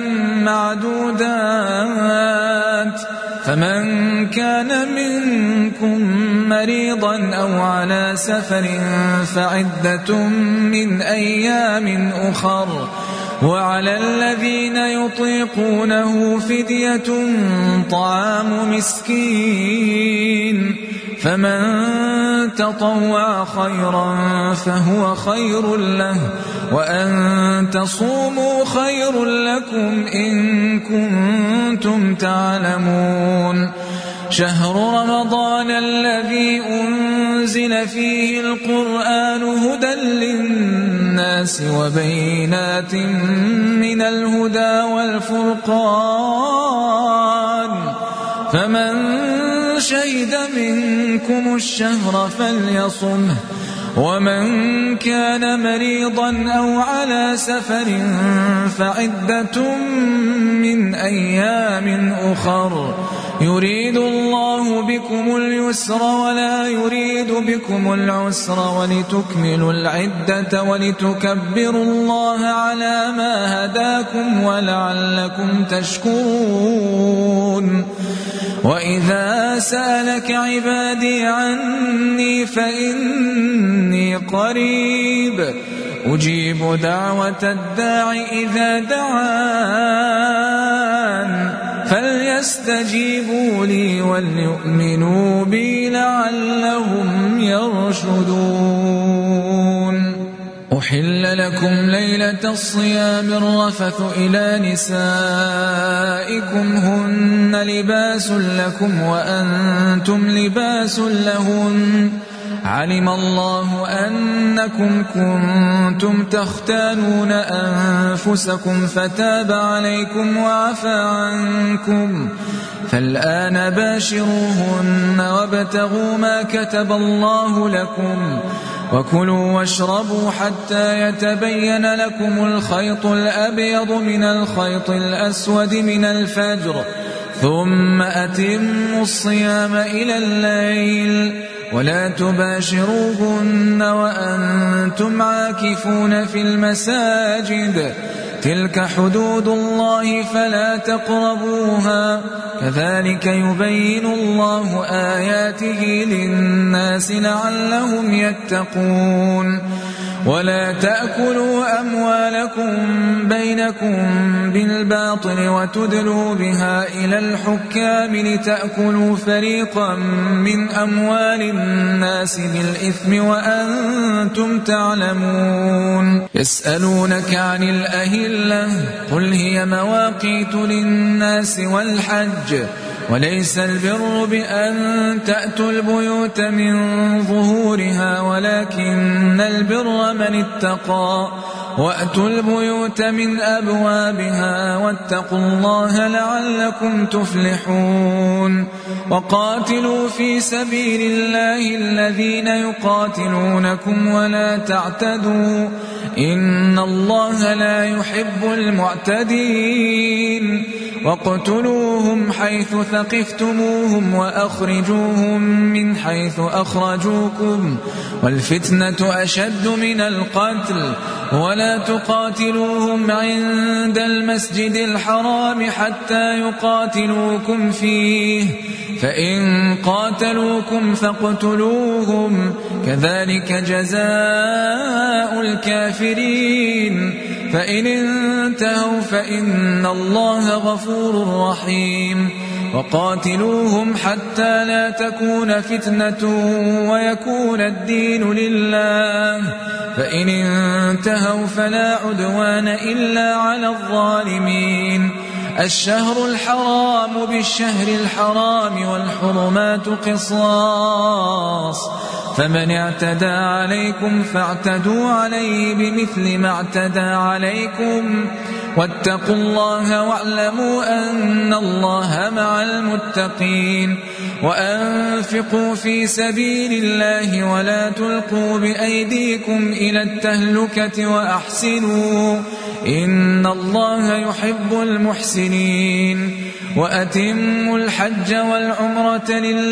معدودات، فمن كان منكم مريضا أو على سفر فعدة من أيام أخر، وعلى الذين يطيقونه فدية طعام مسكين، فمن تطوع خيرا فهو خير له، وأن تصوموا خير لكم إن كنتم تعلمون. شهر رمضان الذي أنزل فيه القرآن هدى للناس وبينات من الهدى والفرقان، فمن شهد منكم الشهر فليصمه، ومن كان مريضا أو على سفر فعدة من أيام أخر، يريد الله بكم اليسر ولا يريد بكم العسر ولتكملوا العدة ولتكبروا الله على ما هداكم ولعلكم تشكرون وإذا سألك عبادي عني فإني قريب أجيب دعوة الداع إذا دعان فليستجيبوا لي وليؤمنوا بي لعلهم يرشدون. أحل لكم ليلة الصيام الرفث إلى نسائكم هن لباس لكم وأنتم لباس لهن علم الله أنكم كنتم تختانون أنفسكم فتاب عليكم وعفى عنكم فالآن باشروهن وابتغوا ما كتب الله لكم وكلوا واشربوا حتى يتبين لكم الخيط الأبيض من الخيط الأسود من الفجر ثم أتموا الصيام إلى الليل ولا تباشروهن وأنتم عاكفون في المساجد تلك حدود الله فلا تقربوها كذلك يبين الله آياته للناس لعلهم يتقون. ولا تأكلوا أموالكم بينكم بالباطل وتدلوا بها إلى الحكام لتأكلوا فريقا من أموال الناس بالإثم وأنتم تعلمون. يسألونك عن الأهلة قل هي مواقيت للناس والحج وليس البر بأن تأتوا البيوت من ظهورها ولكن البر من اتقى وأتوا البيوت من أبوابها واتقوا الله لعلكم تفلحون. وقاتلوا في سبيل الله الذين يقاتلونكم ولا تعتدوا إن الله لا يحب المعتدين. واقتلوهم حيث ثقفتموهم وأخرجوهم من حيث أخرجوكم والفتنة أشد من القتل ولا تقاتلوهم عند المسجد الحرام حتى يقاتلوكم فيه فإن قاتلوكم فاقتلوهم كذلك جزاء الكافرين فإن انتهوا فإن الله غفور رحيم. وقاتلوهم حتى لا تكون فتنة ويكون الدين لله فإن انتهوا فلا عدوان إلا على الظالمين. الشهر الحرام بالشهر الحرام والحرمات قصاص فمن اعتدى عليكم فاعتدوا عليه بمثل ما اعتدى عليكم واتقوا الله واعلموا أن الله مع المتقين. وأنفقوا في سبيل الله ولا تلقوا بأيديكم إلى التهلكة وأحسنوا إن الله يحب المحسنين. وأتموا الحج والعمرة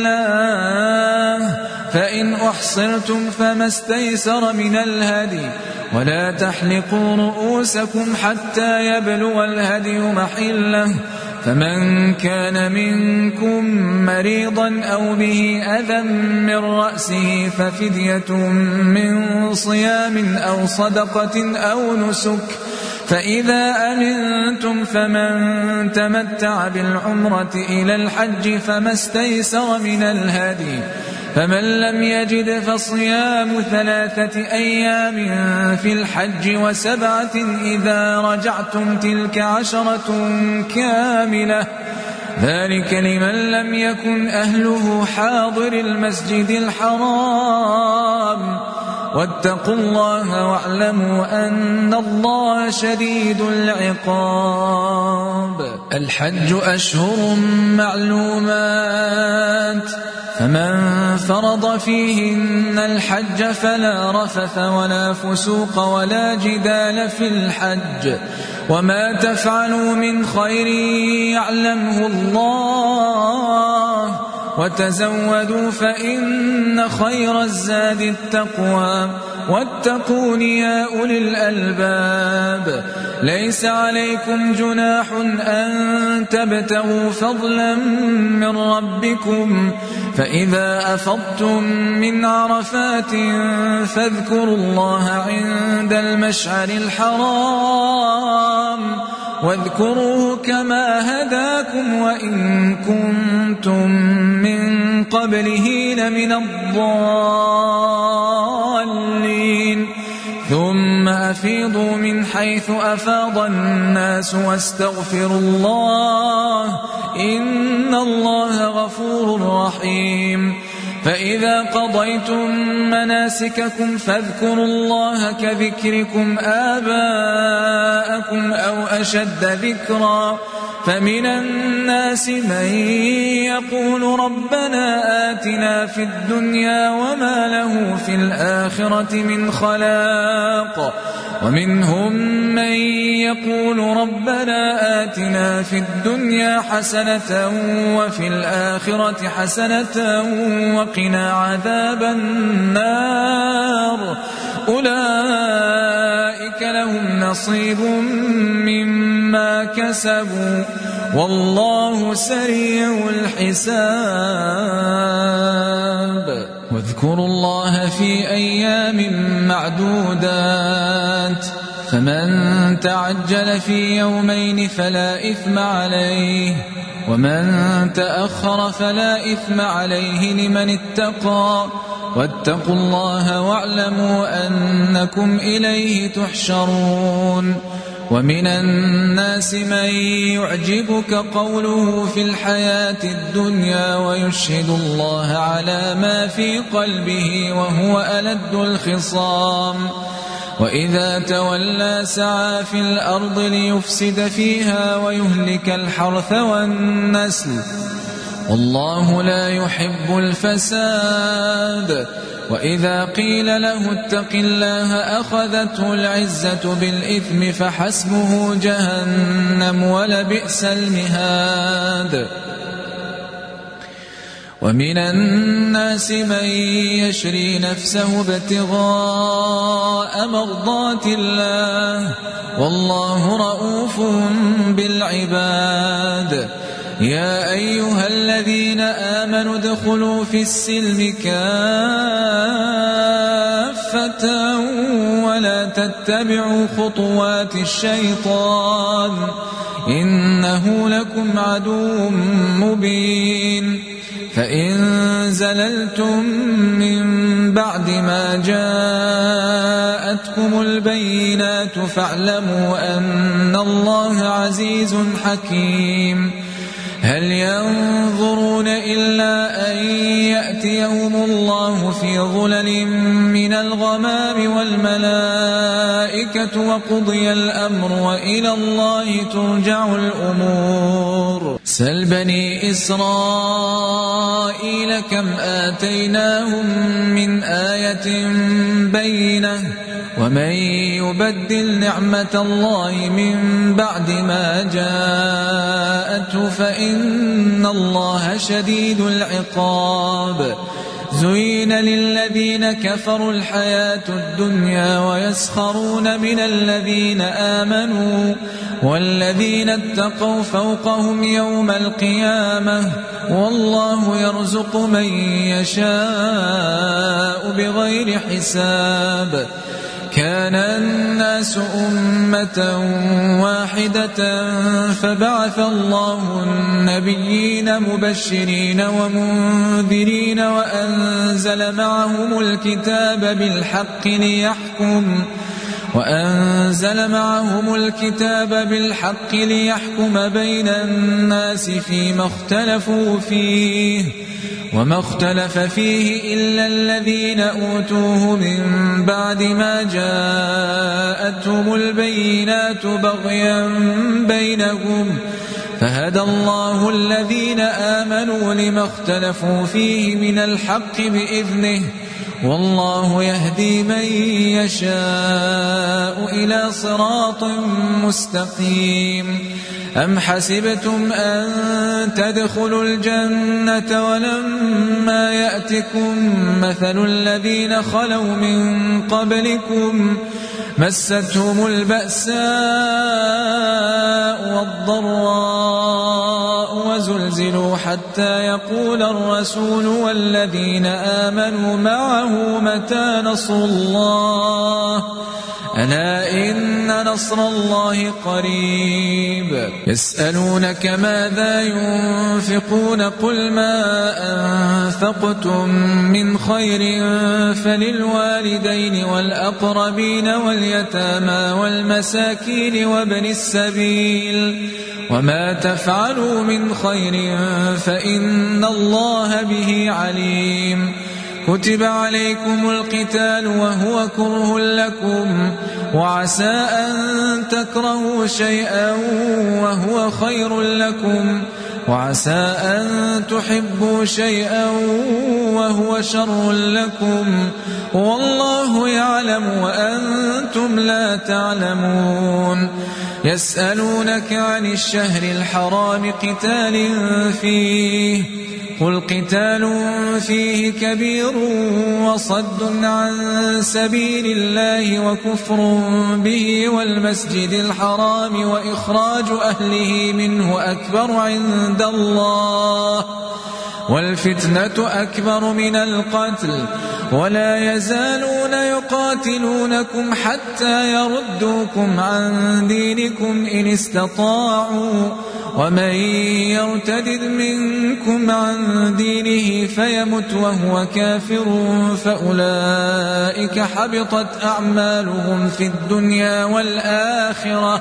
لله فإن أحصرتم فما استيسر من الهدي ولا تحلقوا رؤوسكم حتى يبلغ الهدي محله فمن كان منكم مريضا أو به أذى من رأسه ففدية من صيام أو صدقة أو نسك فإذا أمنتم فمن تمتع بالعمرة إلى الحج فما استيسر من الهدي فمن لم يجد فصيام ثلاثة أيام في الحج وسبعة إذا رجعتم تلك عشرة كاملة ذلك لمن لم يكن أهله حاضر المسجد الحرام واتقوا الله واعلموا أن الله شديد العقاب. الحج أشهر معلومات فمن فرض فيهن الحج فلا رفث ولا فسوق ولا جدال في الحج وما تفعلوا من خير يعلمه الله وتزودوا فإن خير الزاد التقوى واتقون يا أولي الألباب ليس عليكم جناح أن تبتغوا فضلا من ربكم فإذا أفضتم من عرفات فاذكروا الله عند المشعر الحرام واذكروه كما هداكم وإن كنتم من قبله لمن الضالين ثم أفيضوا من حيث أفاض الناس واستغفروا الله إن الله غفور رحيم فإذا قضيتم مناسككم فاذكروا الله كذكركم آباءكم أو أشد ذكرا فمن الناس من يقول ربنا آتنا في الدنيا وما له في الآخرة من خلاق ومنهم من يقول ربنا آتنا في الدنيا حسنة وفي الآخرة حسنة وقنا عذاب النار أولئك لهم نصيب مما كسبوا والله سريع الحساب واذكروا الله في أيام معدودات فمن تعجل في يومين فلا إثم عليه ومن تأخر فلا إثم عليه لمن اتقى واتقوا الله واعلموا أنكم إليه تحشرون ومن الناس من يعجبك قوله في الحياة الدنيا ويشهد الله على ما في قلبه وهو ألد الخصام وإذا تولى سعى في الأرض ليفسد فيها ويهلك الحرث والنسل والله لا يحب الفساد وإذا قيل له اتق الله أخذته العزة بالإثم فحسبه جهنم ولبئس المهاد ومن الناس من يشري نفسه ابتغاء مرضات الله والله رؤوف بالعباد يا أيها الذين آمنوا ادخلوا في السلم كافة ولا تتبعوا خطوات الشيطان إنه لكم عدو مبين فإن زللتم من بعد ما جاءتكم البينات فاعلموا أن الله عزيز حكيم هل ينظرون إلا أن يأتيهم الله في ظلل من الغمام والملائكة وقضي الأمر وإلى الله ترجع الأمور سل بني إسرائيل كم آتيناهم من آية بينة ومن يبدل نعمة الله من بعد ما جاءته فإن الله شديد العقاب زين للذين كفروا الحياة الدنيا ويسخرون من الذين آمنوا والذين اتقوا فوقهم يوم القيامة والله يرزق من يشاء بغير حساب كان الناس أمة واحدة فبعث الله النبيين مبشرين ومنذرين وأنزل معهم الكتاب بالحق ليحكم وأنزل معهم الكتاب بالحق ليحكم بين الناس فيما اختلفوا فيه وما اختلف فيه إلا الذين أوتوه من بعد ما جاءتهم البينات بغيا بينهم فهدى الله الذين آمنوا لما اختلفوا فيه من الحق بإذنه والله يهدي من يشاء إلى صراط مستقيم. أم حسبتم أن تدخلوا الجنة ولما يأتكم مثل الذين خلوا من قبلكم مستهم البأساء والضراء وزلزلوا حتى يقول الرسول والذين آمنوا معه متى نصر الله ألا إن نصر الله قريب. يسألونك ماذا ينفقون قل ما أنفقتم من خير فللوالدين والأقربين واليتامى والمساكين وابن السبيل وما تفعلوا من خير فإن الله به عليم. كتب عليكم القتال وهو كره لكم وعسى أن تكرهوا شيئا وهو خير لكم وعسى أن تحبوا شيئا وهو شر لكم والله يعلم وأنتم لا تعلمون. يسألونك عن الشهر الحرام قتال فيه قل قتال فيه كبير وصد عن سبيل الله وكفر به والمسجد الحرام وإخراج أهله منه أكبر عند الله والفتنة أكبر من القتل ولا يزالون يقاتلونكم حتى يردوكم عن دينكم إن استطاعوا ومن يرتد منكم عن دينه فيمت وهو كافر فأولئك حبطت أعمالهم في الدنيا والآخرة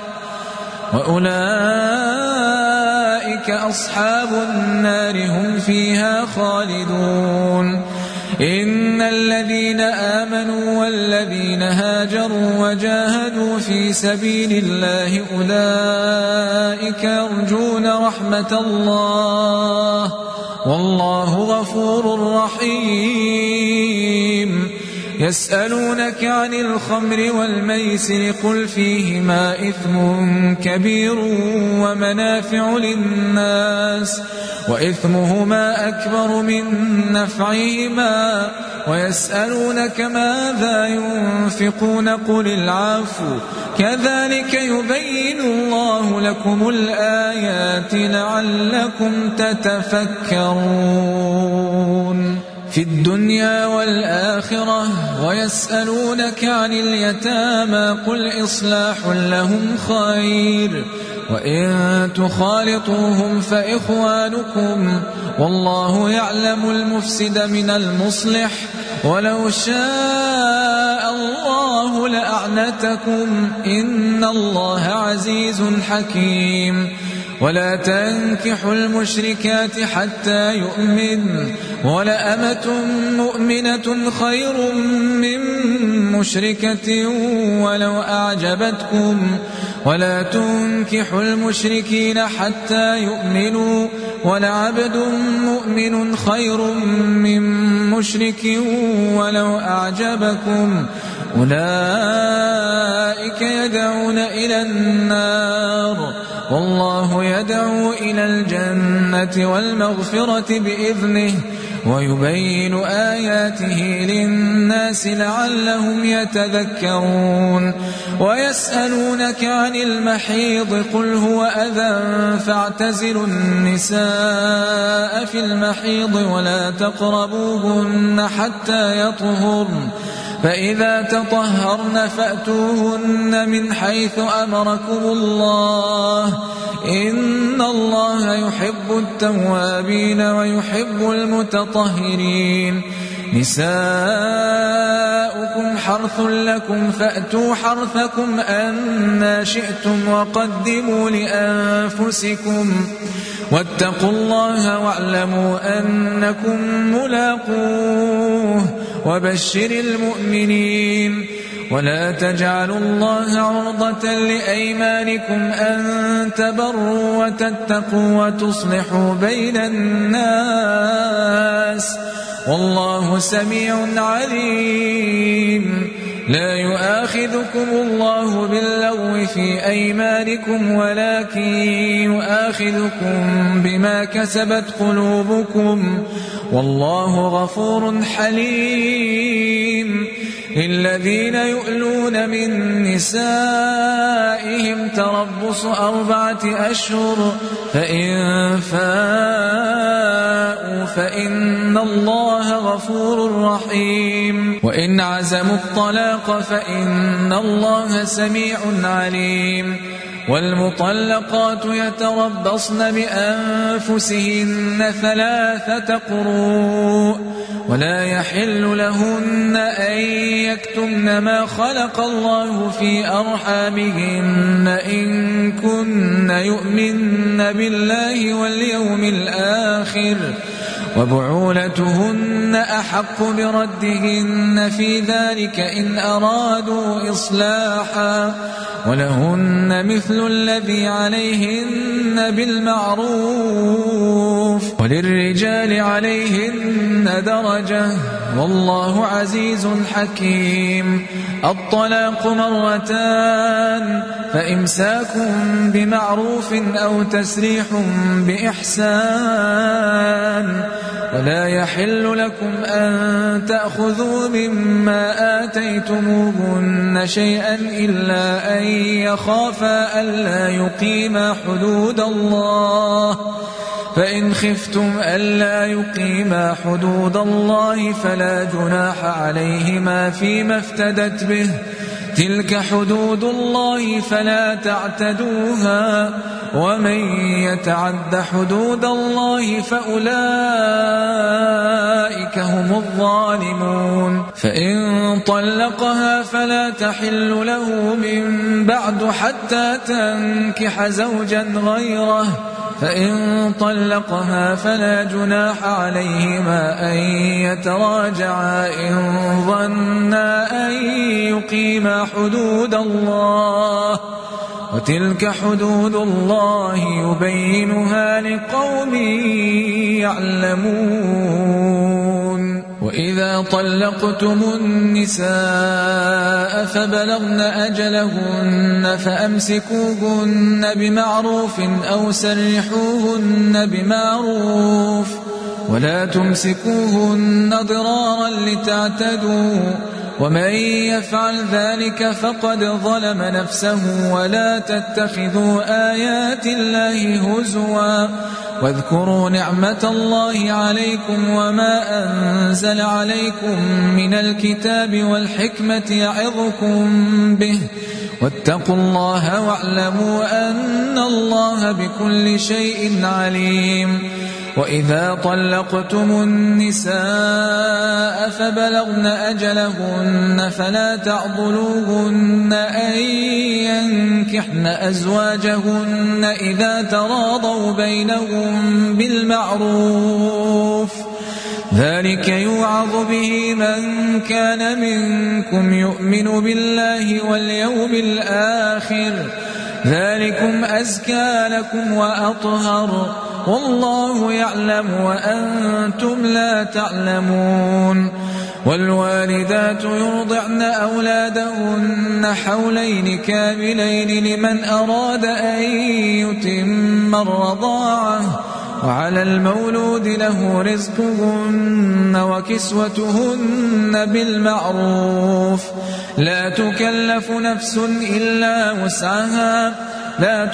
وأولئك أصحاب النار هم فيها خالدون. إن الذين آمنوا والذين هاجروا وجاهدوا في سبيل الله أولئك يرجون رحمة الله والله غفور رحيم. يسألونك عن الخمر والميسر قل فيهما إثم كبير ومنافع للناس وإثمهما أكبر من نفعهما ويسألونك ماذا ينفقون قل العفو كذلك يبين الله لكم الآيات لعلكم تتفكرون في الدنيا والآخرة. ويسألونك عن اليتامى قل إصلاح لهم خير وإن تخالطوهم فإخوانكم والله يعلم المفسد من المصلح ولو شاء الله لأعنتكم إن الله عزيز حكيم. ولا تنكحوا المشركات حتى يؤمن ولأمة مؤمنة خير من مشركة ولو أعجبتكم ولا تنكحوا المشركين حتى يؤمنوا ولعبد مؤمن خير من مشرك ولو أعجبكم أولئك يدعون إلى النار والله يدعو إلى الجنة والمغفرة بإذنه ويبين آياته للناس لعلهم يتذكرون. ويسألونك عن المحيض قل هو أذى فاعتزلوا النساء في المحيض ولا تقربوهن حتى يطهرن فإذا تطهرن فأتوهن من حيث أمركم الله إن الله يحب التوابين ويحب المتطهرين. نساؤكم حرث لكم فأتوا حرثكم أنى شئتم وقدموا لأنفسكم واتقوا الله واعلموا أنكم ملاقوه وبشر المؤمنين. ولا تجعلوا الله عرضة لأيمانكم أن تبروا وتتقوا وتصلحوا بين الناس والله سميع عليم. لا يؤاخذكم الله باللغو في أيمانكم ولكن يؤاخذكم بما كسبت قلوبكم والله غفور حليم. للذين يؤلون من نسائهم تربص أربعة أشهر فإن فاءوا فإن الله غفور رحيم. وإن عزموا الطلاق فإن الله سميع عليم. والمطلقات يتربصن بأنفسهن ثلاثة قروء ولا يحل لهن أن يكتمن ما خلق الله في أرحامهن إن كن يؤمن بالله واليوم الآخر وبعولتهن أحق بردهن في ذلك إن أرادوا إصلاحا ولهن مثل الذي عليهن بالمعروف وللرجال عليهن درجة والله عزيز حكيم. الطلاق مرتان فإمساك بمعروف أو تسريح بإحسان ولا يحل لكم أن تأخذوا مما آتيتموهن شيئا إلا أن يخافا ألا يقيما حدود الله فإن خفتم ألا يقيما حدود الله فلا جناح عليهما فيما افتدت به تلك حدود الله فلا تعتدوها ومن يتعد حدود الله فأولئك هم الظالمون. فإن طلقها فلا تحل له من بعد حتى تنكح زوجا غيره فإن طلقها فلا جناح عليهما أن يتراجعا إن ظنا أن يقيما حدود الله وتلك حدود الله يبينها لقوم يعلمون. وإذا طلقتم النساء فبلغن أجلهن فأمسكوهن بمعروف أو سرحوهن بمعروف ولا تمسكوهن ضرارا لتعتدوا ومن يفعل ذلك فقد ظلم نفسه. ولا تتخذوا آيات الله هزوا واذكروا نعمة الله عليكم وما أنزل عليكم من الكتاب والحكمة يعظكم به واتقوا الله واعلموا أن الله بكل شيء عليم. وإذا طلقتم النساء فبلغن أجلهن فلا تعضلوهن أن ينكحن أزواجهن إذا تراضوا بينهم بالمعروف ذلك يوعظ به من كان منكم يؤمن بالله واليوم الآخر ذلكم أزكى لكم وأطهر والله يعلم وأنتم لا تعلمون. والوالدات يرضعن أولادهن حولين كاملين لمن أراد أن يتم الرضاعة وعلى المولود له رزقهن وكسوتهن بالمعروف لا تكلف نفس إلا وسعها لا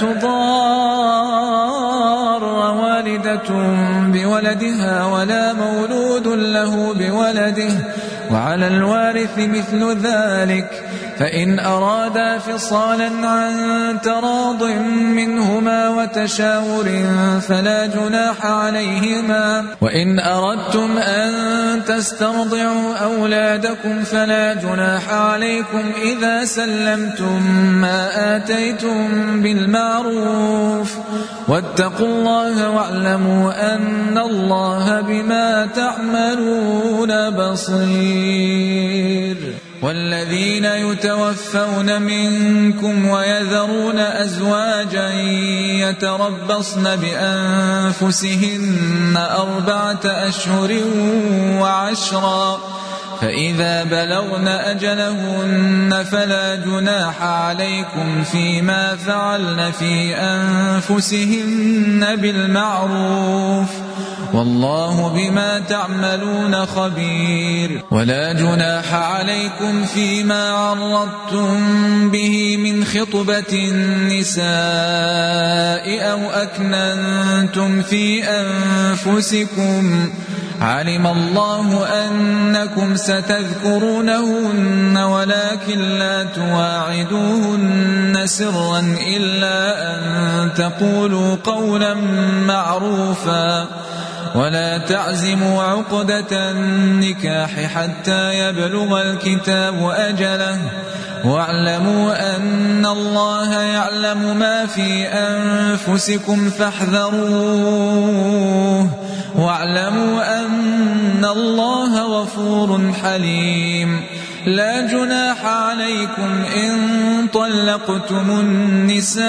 تضار والدة بولدها ولا مولود له بولده وعلى الوارث مثل ذلك فإن أرادا فصالا عن تراض منهما وتشاور فلا جناح عليهما. وإن أردتم أن تسترضعوا أولادكم فلا جناح عليكم إذا سلمتم ما آتيتم بالمعروف واتقوا الله واعلموا أن الله بما تعملون بصير. والذين يتوفون منكم ويذرون أزواجا يتربصن بأنفسهن أربعة أشهر وعشرا فإذا بلغن أجلهن فلا جناح عليكم فيما فعلن في أنفسهن بالمعروف والله بما تعملون خبير. ولا جناح عليكم فيما عرضتم به من خطبة النساء أو أكننتم في أنفسكم علم الله أنكم ستذكرونهن ولكن لا تواعدوهن سرا إلا أن تقولوا قولا معروفا ولا تعزموا عقدة النكاح حتى يبلغ الكتاب أجله واعلموا أن الله يعلم ما في أنفسكم فاحذروه واعلموا أن الله غفور حليم. لا جناح عليكم إن طلقتم النساء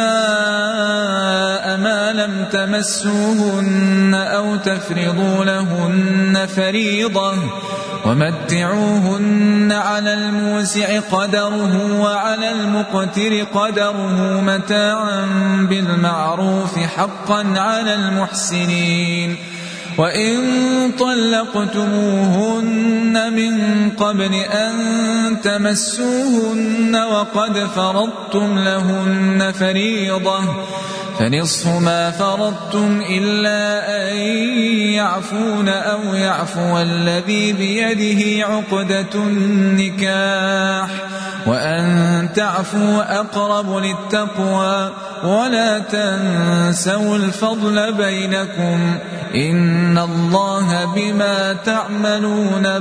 ما لم تمسوهن أو تفرضوا لهن فريضة ومتعوهن على الموسع قدره وعلى المقتر قدره متاعا بالمعروف حقا على المحسنين. وإن طلقتموهن من قبل أن تمسوهن وقد فرضتم لهن فريضة فنصف ما فرضتم إلا أن يعفون أو يعفو الذي بيده عقدة النكاح وأن تعفوا أقرب للتقوى ولا تنسوا الفضل بينكم إن الله بما تعملون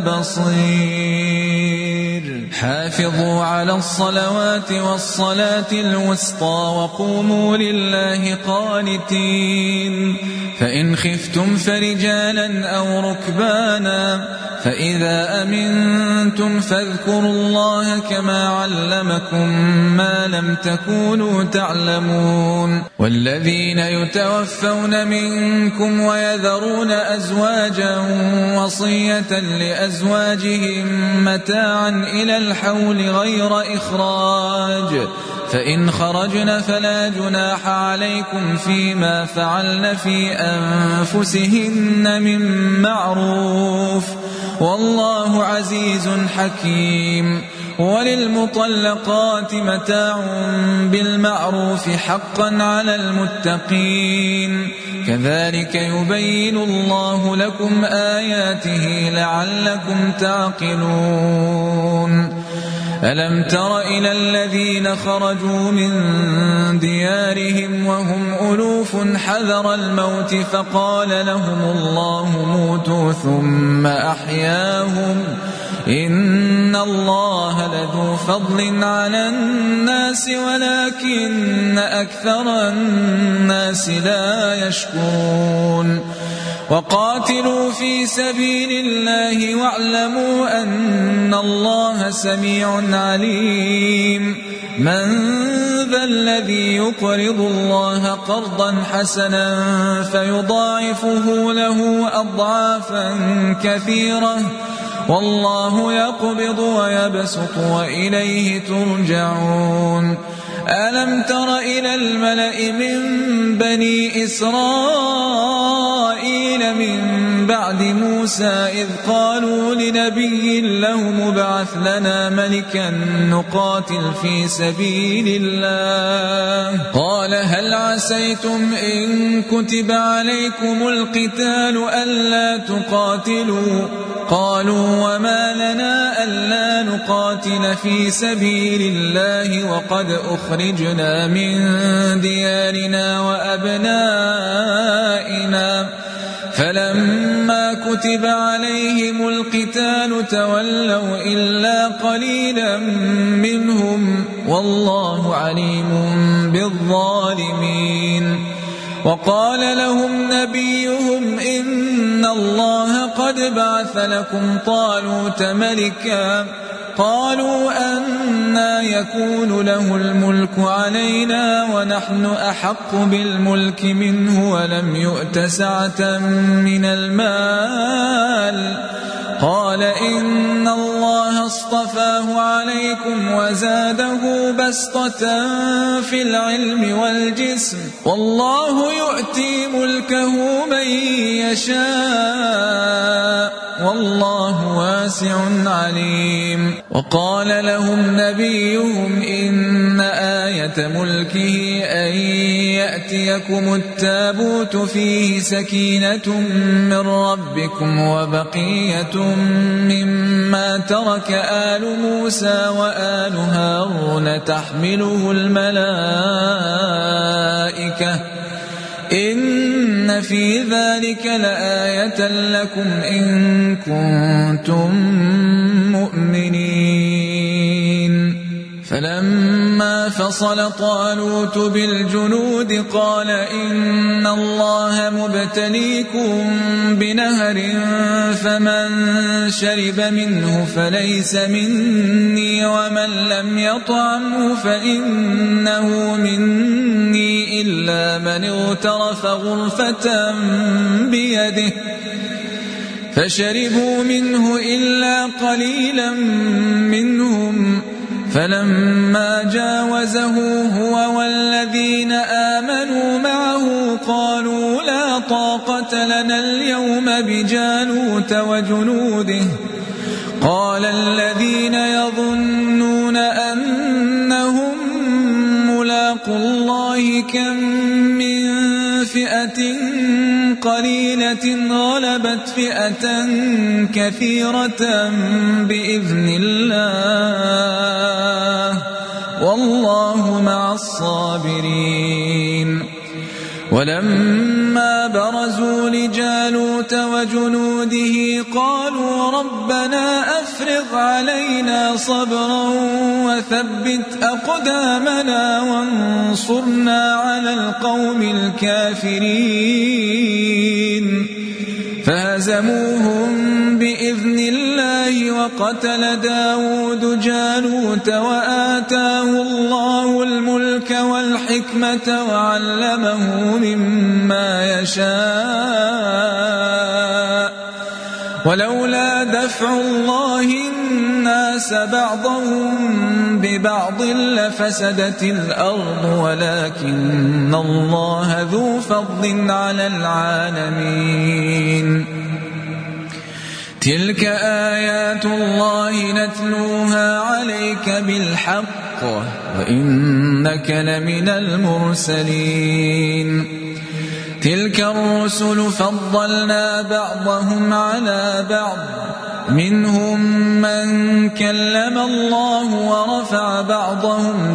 بصير. حافظوا على الصلوات والصلاة الوسطى وقوموا لله قانتين فإن خفتم فرجالا أو ركبانا فإذا أمنتم فاذكروا الله كما علمكم ما لم تكونوا تعلمون. والذين يتوفون منكم ويذرون أزواجا وصية لأزواجهم متاعا إلى الحول غير إخراج فإن خرجن فلا جناح عليكم فيما فعلن في أنفسهن من معروف والله عزيز حكيم. وللمطلقات متاع بالمعروف حقا على المتقين كذلك يبين الله لكم آياته لعلكم تعقلون. ألم تر إلى الذين خرجوا من ديارهم وهم ألوف حذر الموت فقال لهم الله موتوا ثم أحياهم إن الله لذو فضل على الناس ولكن أكثر الناس لا يشكرون. وقاتلوا في سبيل الله واعلموا أن الله سميع عليم. من ذا الذي يقرض الله قرضا حسنا فيضاعفه له أضعافا كثيرة والله يقبض ويبسط وإليه ترجعون. ألم تر إلى الملأ من بني إسرائيل من بعد موسى إذ قالوا لنبي له مبعث لنا ملكا نقاتل في سبيل الله قال هل عسيتم إن كتب عليكم القتال ألا تقاتلوا قالوا وما لنا ألا نقاتل في سبيل الله وقد أخرجنا من ديارنا وأبنائنا فلما كتب عليهم القتال تولوا إلا قليلا منهم والله عليم بالظالمين. وقال لهم نبيهم إن الله قد بعث لكم طالوت ملكا قالوا أنى يكون له الملك علينا ونحن أحق بالملك منه ولم يؤت سعة من المال. قال إن الله اصطفاه عليكم وزاده بسطة في العلم والجسم والله يؤتي ملكه من يشاء والله واسع عليم. وقال لهم نبيهم إن آية ملكه أن يأتيكم التابوت فيه سكينة من ربكم وبقية مما ترك آل موسى وآل هارون تحمله الملائكة إن في ذلك لآية لكم إن كنتم مؤمنين. فلما فصل طالوت بالجنود قال إن الله مبتليكم بنهر فمن شرب منه فليس مني ومن لم يطعمه فإنه مني إلا من اغترف غرفة بيده فشربوا منه إلا قليلا منهم. فلما جاوزه هو والذين آمنوا معه قالوا لا طاقة لنا اليوم بجالوت وجنوده. قال الذين يظنون أنهم ملاقو الله كم من فئة قليلة غلبت فئة كثيرة بإذن الله والله مع الصابرين. ولما برزوا لجالوت وجنوده قالوا ربنا أفرغ علينا صبرا وثبت أقدامنا وانصرنا على القوم الكافرين. فهزموهم بإذن الله وقتل داود جالوت وآتاه الله الملك والحكمة وعلمه مما يشاء ولولا دفع الله الناس بعضهم ببعض لفسدت الأرض ولكن الله ذو فضل على العالمين. تلك آيات الله نتلوها عليك بالحق وإنك لمن المرسلين. تلك الرسل فضلنا بعضهم على بعض منهم من كلم الله ورفع بعضهم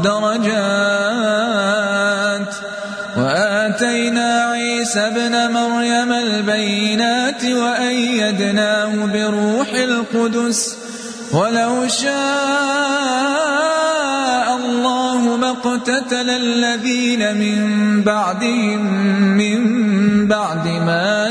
درجات وآتينا عيسى ابن مريم البينات وأيدناه بروح القدس ولو شاء الله ما اقتتل الذين من بعدهم من بعد ما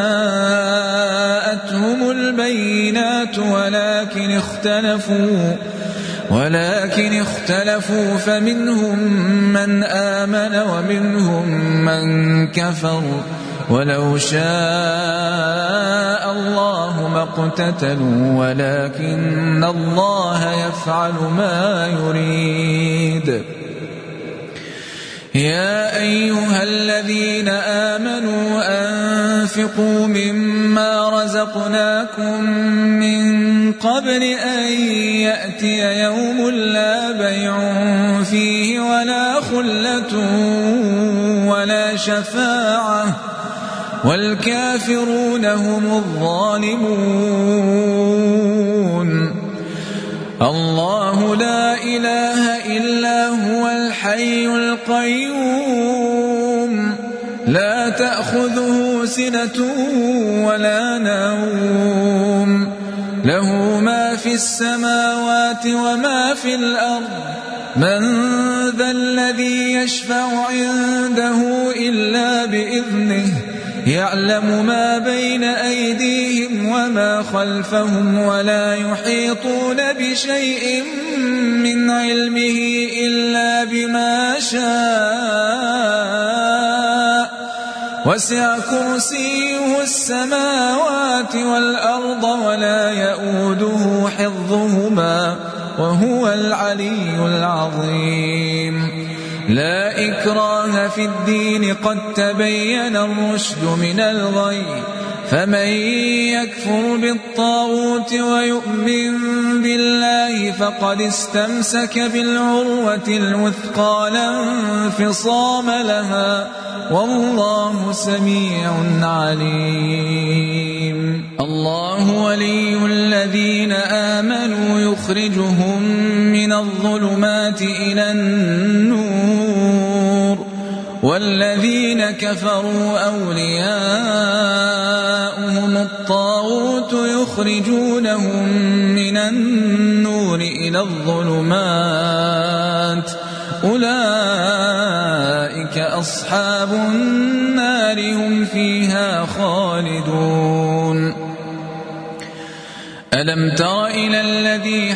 جاءتهم البينات ولكن اختلفوا ولكن اختلفوا فمنهم من آمن ومنهم من كفر ولو شاء الله ما اقتتلوا ولكن الله يفعل ما يريد. يا أيها الذين آمنوا أنفقوا مما رزقناكم من قبل أن يأتي يوم لا بيع فيه ولا خلة ولا شفاعة والكافرون هم الظالمون. الله لا إله إلا هو الحي القيوم لا تأخذه سنة ولا نوم له ما في السماوات وما في الأرض من ذا الذي يشفع عنده إلا بإذنه يعلم ما بين أيديهم وما خلفهم ولا يحيطون بشيء من علمه إلا بما شاء وسع كرسيه السماوات والأرض ولا يؤوده حفظهما وهو العلي العظيم. لا إكراه في الدين قد تبين الرشد من الغي فمن يكفر بالطاغوت ويؤمن بالله فقد استمسك بالعروة الوثقى لا انفصام لها والله سميع عليم. الله ولي الذين آمنوا يخرجهم من الظلمات إلى النور والذين كفروا أولياؤهم الطاغوت يخرجونهم من النور إلى الظلمات أولئك أصحاب النار هم فيها خالدون. ألم تر إلى الذي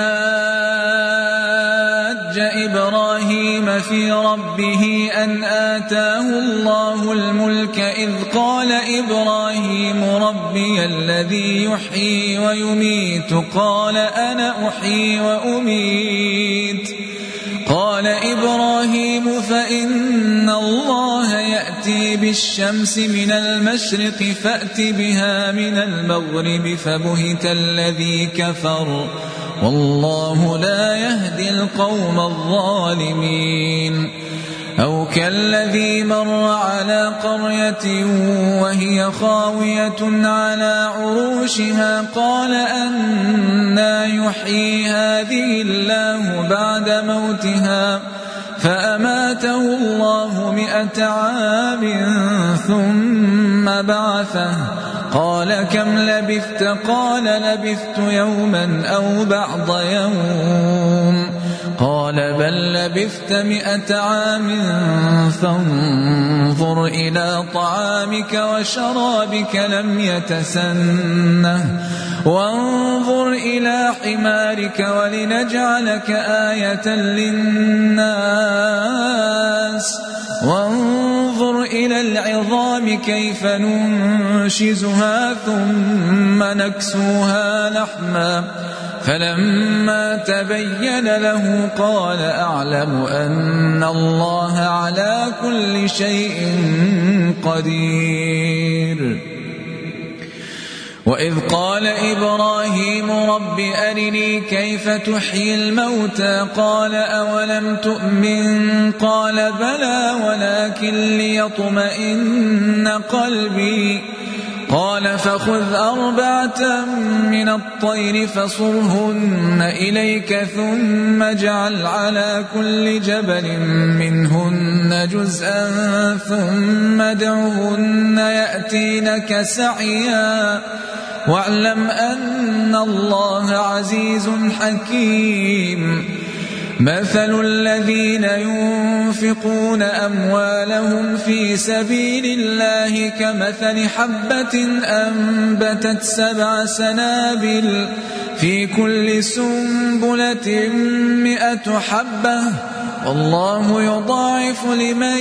حاج إبراهيم في ربه أن آتاه الله الملك إذ قال إبراهيم ربي الذي يحيي ويميت قال أنا أحيي وأميت قال إبراهيم فإن الله يأتي بالشمس من المشرق فأت بها من المغرب فبهت الذي كفر والله لا يهدي القوم الظالمين. أو كالذي مر على قرية وهي خاوية على عروشها قال أنى يحيي هذه الله بعد موتها فأماته الله مئة عام ثم بعثه قال كم لبثت قال لبثت يوما أو بعض يوم قال بل لبثت مئة عام فانظر إلى طعامك وشرابك لم يتسنه وانظر إلى حمارك ولنجعلك آية للناس وانظر إلى العظام كيف ننشزها ثم نكسوها لحما فلما تبين له قال أعلم أن الله على كل شيء قدير. وإذ قال إبراهيم رب أرني كيف تحيي الموتى قال أولم تؤمن قال بلى ولكن ليطمئن قلبي قال فخذ أربعة من الطير فصرهن إليك ثم اجعل على كل جبل منهن جزءا ثم ادعهن يأتينك سعيا واعلم أن الله عزيز حكيم. مثل الذين ينفقون أموالهم في سبيل الله كمثل حبة أنبتت سبع سنابل في كل سنبلة مئة حبة والله يضاعف لمن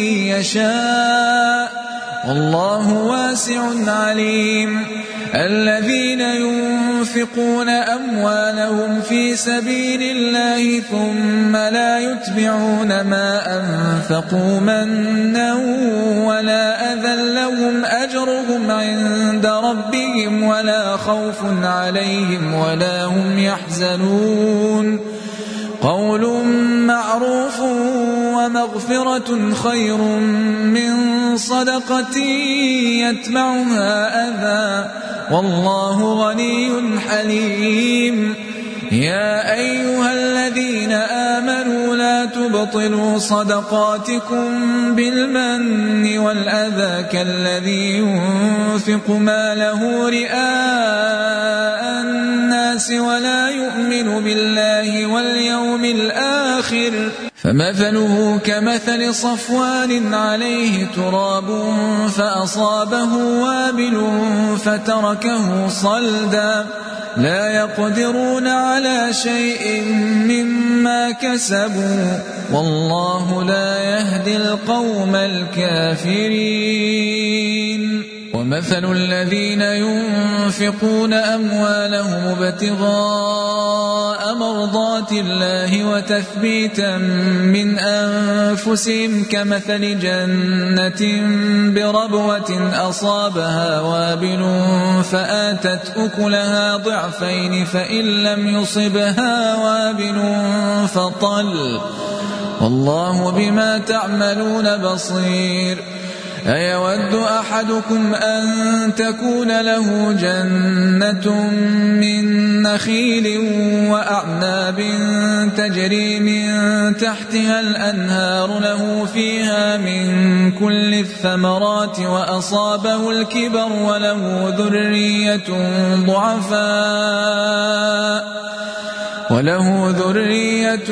يشاء والله واسع عليم. الذين ينفقون أموالهم في سبيل الله ثم لا يتبعون ما أنفقوا منا ولا أذى لهم أجرهم عند ربهم ولا خوف عليهم ولا هم يحزنون. قول معروف ومغفرة خير من صدقة يتبعها أذى والله غني حليم. يا أيها الذين آمنوا لا تبطلوا صدقاتكم بالمن والأذى كالذي ينفق ماله رئاء الناس الناس ولا يؤمن بالله واليوم الآخر فمثله كمثل صفوان عليه تراب فأصابه وابل فتركه صلدا لا يقدرون على شيء مما كسبوا والله لا يهدي القوم الكافرين. ومثل الذين ينفقون أموالهم ابتغاء مرضات الله وتثبيتا من أنفسهم كمثل جنة بربوة أصابها وابل فآتت أكلها ضعفين فإن لم يصبها وابل فطل والله بما تعملون بصير. أيود أحدكم أن تكون له جنة من نخيل وأعناب تجري من تحتها الأنهار له فيها من كل الثمرات وأصابه الكبر وله ذرية ضعفاء وله ذرية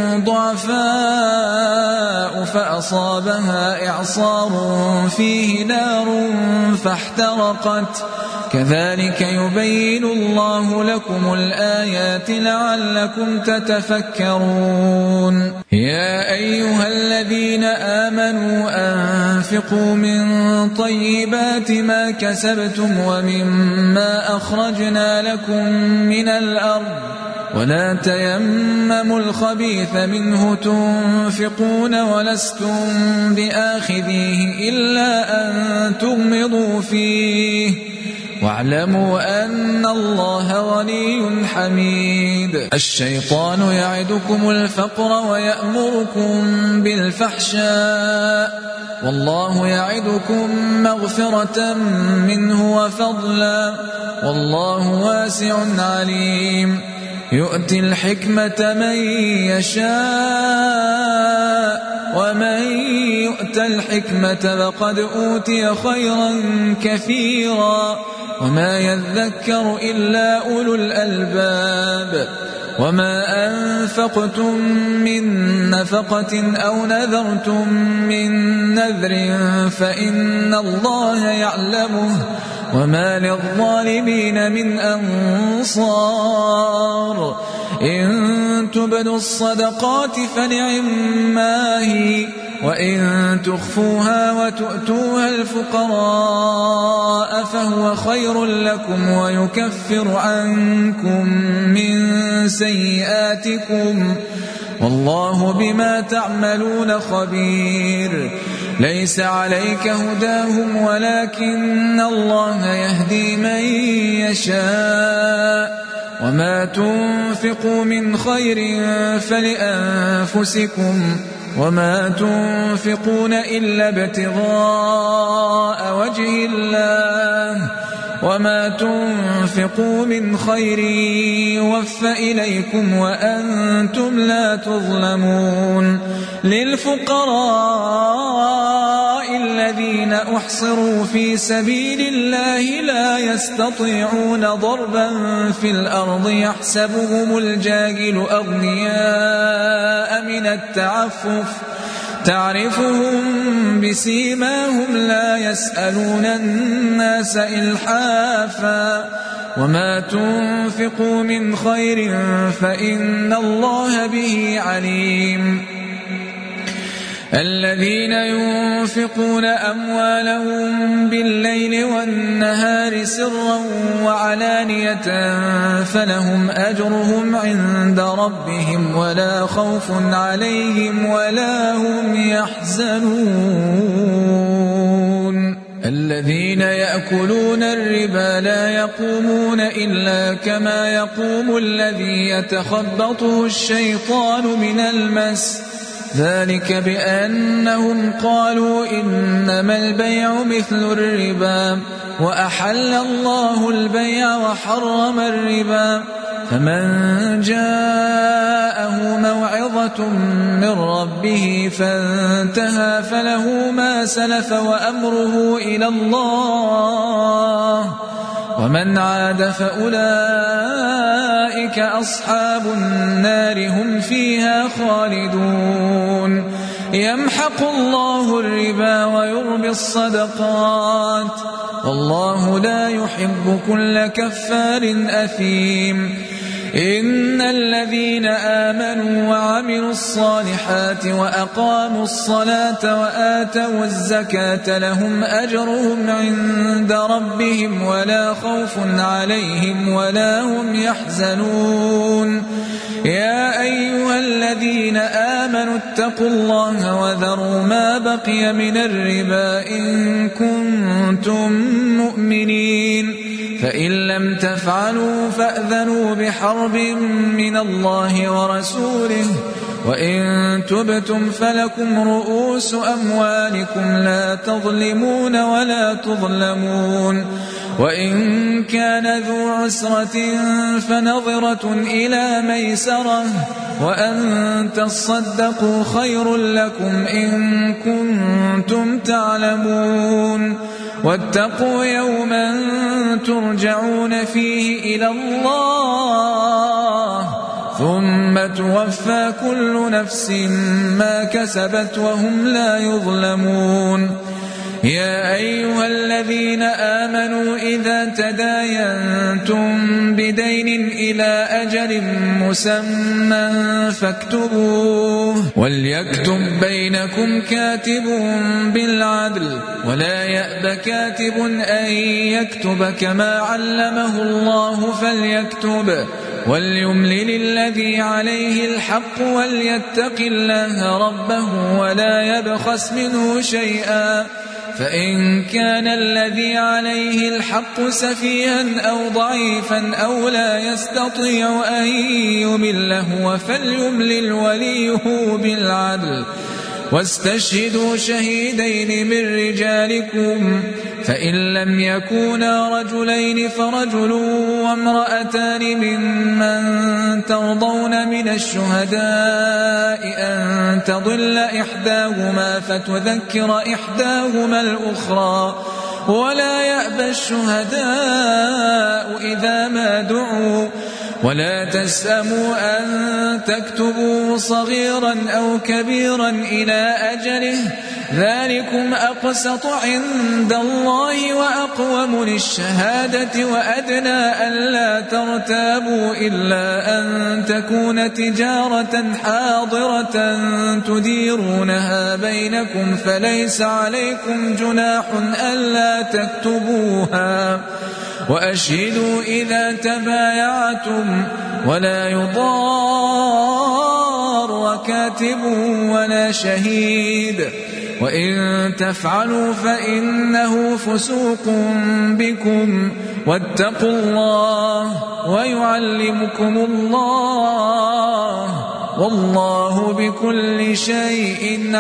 ضعفاء فأصابها إعصار فيه نار فاحترقت كذلك يبين الله لكم الآيات لعلكم تتفكرون. يا أيها الذين آمنوا أنفقوا من طيبات ما كسبتم ومما أخرجنا لكم من الأرض ولا تيمموا الخبيث منه تنفقون ولستم بآخذيه إلا أن تغمضوا فيه واعلموا أن الله غني حميد. الشيطان يعدكم الفقر ويأمركم بالفحشاء والله يعدكم مغفرة منه وفضلا والله واسع عليم. يؤتي الحكمة من يشاء ومن يؤت الحكمة فقد أوتي خيرا كثيرا وما يذكر إلا أولو الألباب. وما أنفقتم من نفقة أو نذرتم من نذر فإن الله يعلمه وما للظالمين من أنصار. إن تبدوا الصدقات فنعما هي وإن تخفوها وتؤتوها الفقراء فهو خير لكم ويكفر عنكم من سيئاتكم والله بما تعملون خبير. ليس عليك هداهم ولكن الله يهدي من يشاء وما تنفقوا من خير فلأنفسكم وما تنفقون إلا ابتغاء وجه الله وما تنفقوا من خير يوفى إليكم وأنتم لا تظلمون. للفقراء الذين أحصروا في سبيل الله لا يستطيعون ضربا في الأرض يحسبهم الجاهل أغنياء من التعفف تعرفهم بسيماهم لا يسألون الناس إلحافا وما تنفقوا من خير فإن الله به عليم. الذين ينفقون أموالهم بالليل والنهار سرا وعلانية فلهم أجرهم عند ربهم ولا خوف عليهم ولا هم يحزنون. الذين يأكلون الربا لا يقومون إلا كما يقوم الذي يتخبطه الشيطان من المس ذلك بأنهم قالوا إنما البيع مثل الربا وأحل الله البيع وحرم الربا فمن جاءه موعظة من ربه فانتهى فله ما سلف وأمره إلى الله ومن عاد فأولئك أصحاب النار هم فيها خالدون يمحق الله الربا ويربي الصدقات والله لا يحب كل كفار أثيم إن الذين آمنوا وعملوا الصالحات وأقاموا الصلاة وآتوا الزكاة لهم أجرهم عند ربهم ولا خوف عليهم ولا هم يحزنون يا أيها الذين آمنوا اتقوا الله وذروا ما بقي من الربا إن كنتم مؤمنين فإن لم تفعلوا فأذنوا بحرب من الله ورسوله وإن تبتم فلكم رؤوس أموالكم لا تظلمون ولا تظلمون وإن كان ذو عسرة فنظرة إلى ميسرة وأن تصدقوا خير لكم إن كنتم تعلمون واتقوا يوما ترجعون فيه إلى الله ثم توفى كل نفس ما كسبت وهم لا يظلمون يا أيها الذين آمنوا إذا تداينتم بدين إلى أجل مسمى فاكتبوه وليكتب بينكم كاتب بالعدل ولا يأب كاتب أن يكتب كما علمه الله فليكتب وليملل الذي عليه الحق وليتق الله ربه ولا يبخس منه شيئا فإن كان الذي عليه الحق سفيها أو ضعيفا أو لا يستطيع أن يمل هو فليملل وليه بالعدل واستشهدوا شهيدين من رجالكم فإن لم يكونا رجلين فرجل وامرأتان ممن ترضون من الشهداء أن تضل إحداهما فتذكر إحداهما الأخرى ولا يأبى الشهداء إذا ما دعوا ولا تسأموا أن تكتبوا صغيرا أو كبيرا إلى أجله ذلكم أقسط عند الله وأقوم للشهادة وأدنى ألا ترتابوا إلا أن تكون تجارة حاضرة تديرونها بينكم فليس عليكم جناح ألا تكتبوها وأشهدوا إذا تبايعتم ولا يضار كاتب ولا شهيد وإن تفعلوا فإنه فسوق بكم واتقوا الله ويعلمكم الله والله بكل شيء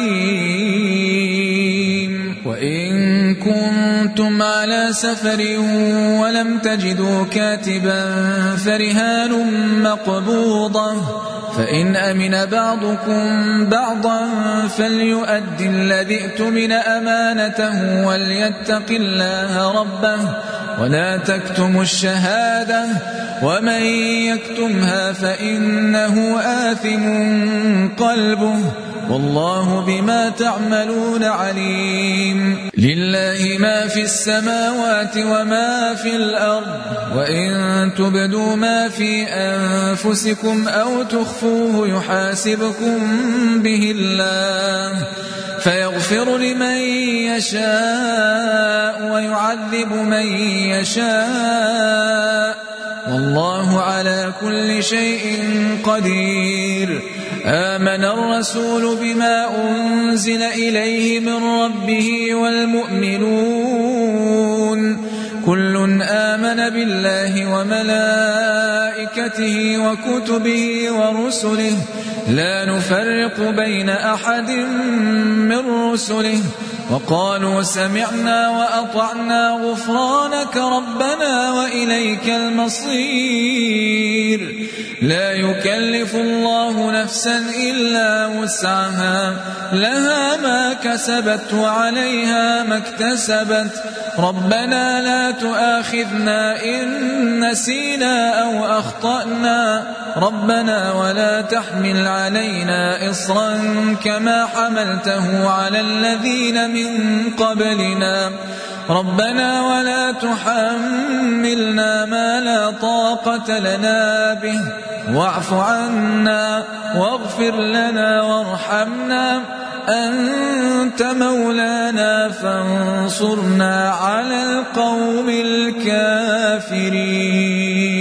عليم وإن كنتم على سفر ولم تجدوا كاتبا فرهان مقبوضة فإن أمن بعضكم بعضا فليؤدي الذي اؤتمن أمانته وليتق الله ربه ولا تكتموا الشهادة ومن يكتمها فإنه آثم قلبه والله بما تعملون عليم لله ما في السماوات وما في الأرض وإن تبدوا ما في أنفسكم أو تخفوه يحاسبكم به الله فيغفر لمن يشاء ويعذب من يشاء والله على كل شيء قدير آمن الرسول بما أنزل إليه من ربه والمؤمنون كل آمن بالله وملائكته وكتبه ورسله لا نفرق بين أحد من رسله وقالوا سمعنا وأطعنا غفرانك ربنا وإليك المصير لا يكلف الله نفسا إلا وسعها لها ما كسبت وعليها ما اكتسبت ربنا لا تؤاخذنا إن نسينا أو أخطأنا ربنا ولا تحمل علينا إصرا كما حملته على الذين من قبلنا ربنا ولا تحملنا ما لا طاقة لنا به واعف عنا واغفر لنا وارحمنا أنت مولانا فانصرنا على القوم الكافرين.